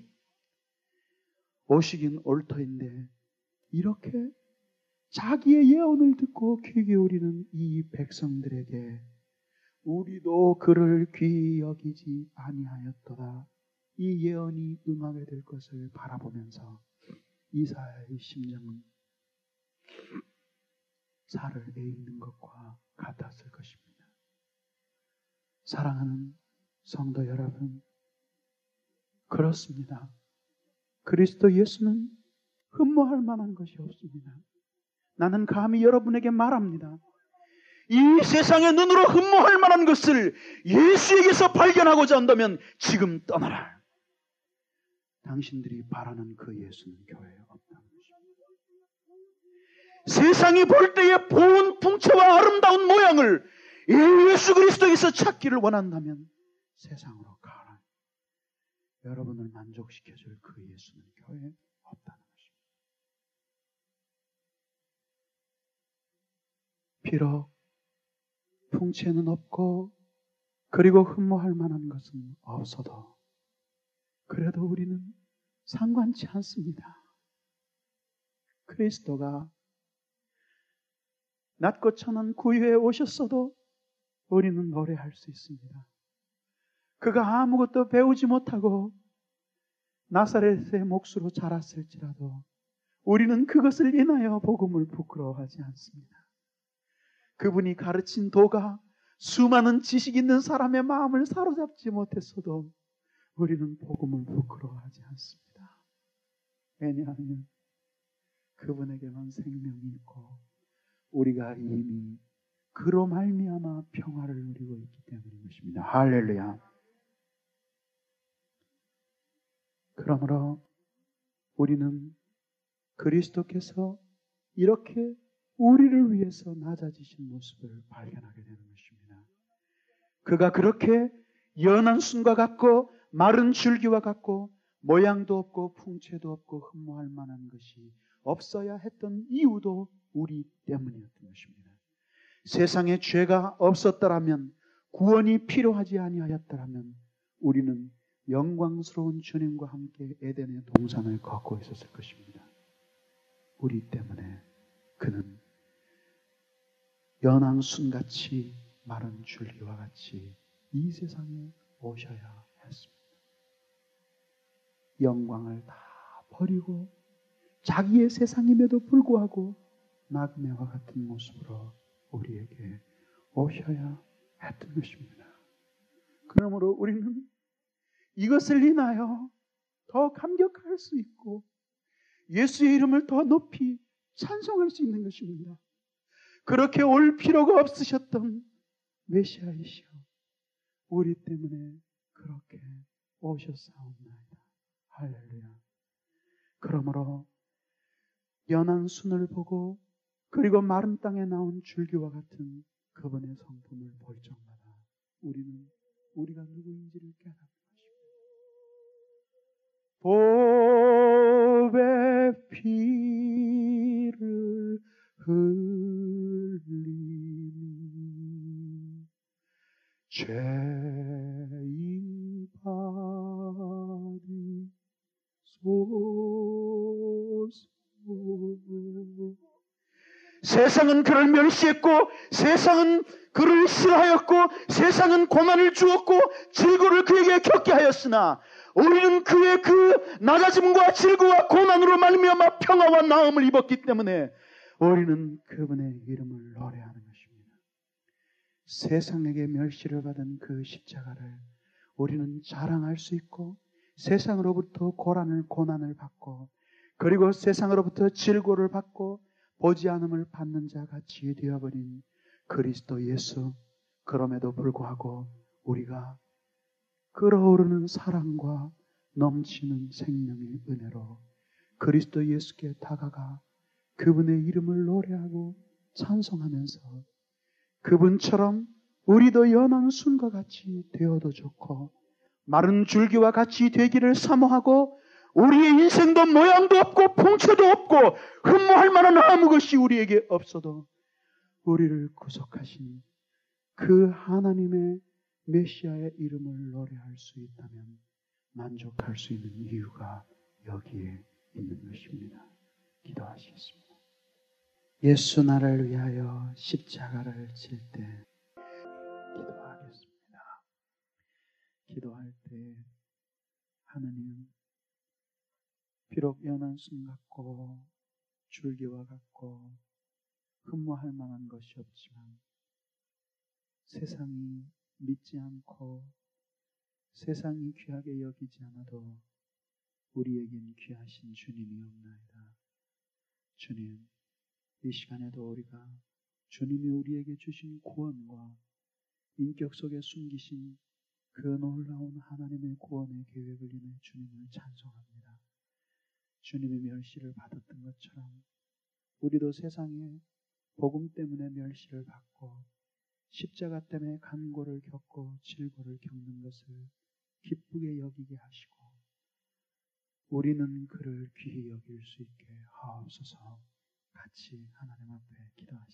오시긴 올 터인데 이렇게 자기의 예언을 듣고 귀 기울이는 이 백성들에게 우리도 그를 귀히 여기지 아니하였도다. 이 예언이 응하게 될 것을 바라보면서 이사야의 심장은 살을 내있는 것과 같았을 것입니다. 사랑하는 성도 여러분, 그렇습니다. 그리스도 예수는 흠모할 만한 것이 없습니다. 나는 감히 여러분에게 말합니다. 이 세상의 눈으로 흠모할 만한 것을 예수에게서 발견하고자 한다면 지금 떠나라. 당신들이 바라는 그 예수는 교회에 없다는 것입니다. 세상이 볼 때의 보은 풍채와 아름다운 모양을 예수 그리스도에서 찾기를 원한다면 세상으로 가라. 여러분을 만족시켜줄 그 예수는 교회에 없다는 것입니다. 비록 풍채는 없고 그리고 흠모할 만한 것은 없어도 그래도 우리는 상관치 않습니다. 그리스도가 낮고 천한 구유에 오셨어도 우리는 노래할 수 있습니다. 그가 아무것도 배우지 못하고 나사렛의 몫으로 자랐을지라도 우리는 그것을 인하여 복음을 부끄러워하지 않습니다. 그분이 가르친 도가 수많은 지식 있는 사람의 마음을 사로잡지 못했어도 우리는 복음을 부끄러워하지 않습니다. 왜냐하면 그분에게만 생명이 있고 우리가 이미 그로 말미암아 평화를 누리고 있기 때문인 것입니다. 할렐루야. 그러므로 우리는 그리스도께서 이렇게 우리를 위해서 낮아지신 모습을 발견하게 되는 것입니다. 그가 그렇게 연한 순과 같고 마른 줄기와 같고 모양도 없고 풍채도 없고 흠모할 만한 것이 없어야 했던 이유도 우리 때문이었던 것입니다. 세상에 죄가 없었더라면 구원이 필요하지 아니하였더라면 우리는 영광스러운 주님과 함께 에덴의 동산을 걷고 있었을 것입니다. 우리 때문에 그는 연한 순같이 마른 줄기와 같이 이 세상에 오셔야 했습니다. 영광을 다 버리고 자기의 세상임에도 불구하고 나그네와 같은 모습으로 우리에게 오셔야 했던 것입니다. 그러므로 우리는 이것을 인하여 더 감격할 수 있고 예수의 이름을 더 높이 찬송할 수 있는 것입니다. 그렇게 올 필요가 없으셨던 메시아이시여 우리 때문에 그렇게 오셨사옵나이다. 할렐루야. 그러므로 연한 순을 보고 그리고 마른 땅에 나온 줄기와 같은 그분의 성품을 볼 적마다 우리는 우리가 누구인지를 깨닫는 것입니다. 보배 피를 흘리니 죄인 받으소서. 세상은 그를 멸시했고 세상은 그를 싫어하였고 세상은 고난을 주었고 질고를 그에게 겪게 하였으나 우리는 그의 그 낮아짐과 질고와 고난으로 말미암아 평화와 나음을 입었기 때문에 우리는 그분의 이름을 노래하는 것입니다. 세상에게 멸시를 받은 그 십자가를 우리는 자랑할 수 있고 세상으로부터 고난을 받고 그리고 세상으로부터 질고를 받고 보지 않음을 받는 자 같이 되어버린 그리스도 예수, 그럼에도 불구하고 우리가 끓어오르는 사랑과 넘치는 생명의 은혜로 그리스도 예수께 다가가 그분의 이름을 노래하고 찬송하면서 그분처럼 우리도 연한 순과 같이 되어도 좋고 마른 줄기와 같이 되기를 사모하고 우리의 인생도 모양도 없고 풍채도 없고 흠모할 만한 아무 것이 우리에게 없어도 우리를 구속하신 그 하나님의 메시아의 이름을 노래할 수 있다면 만족할 수 있는 이유가 여기에 있는 것입니다. 기도하시겠습니다. 예수 나를 위하여 십자가를 질 때 기도하겠습니다. 기도할 때 하나님 비록 연한 순 같고 줄기와 같고 흠모할 만한 것이 없지만 세상이 믿지 않고 세상이 귀하게 여기지 않아도 우리에겐 귀하신 주님이 없나이다. 주님, 이 시간에도 우리가 주님이 우리에게 주신 구원과 인격 속에 숨기신 그 놀라운 하나님의 구원의 계획을 인해 주님을 찬송합니다. 주님이 멸시를 받았던 것처럼 우리도 세상에 복음 때문에 멸시를 받고 십자가 때문에 간고를 겪고 질고를 겪는 것을 기쁘게 여기게 하시고 우리는 그를 귀히 여길 수 있게 하옵소서. 같이 하나님 앞에 기도하시겠습니다.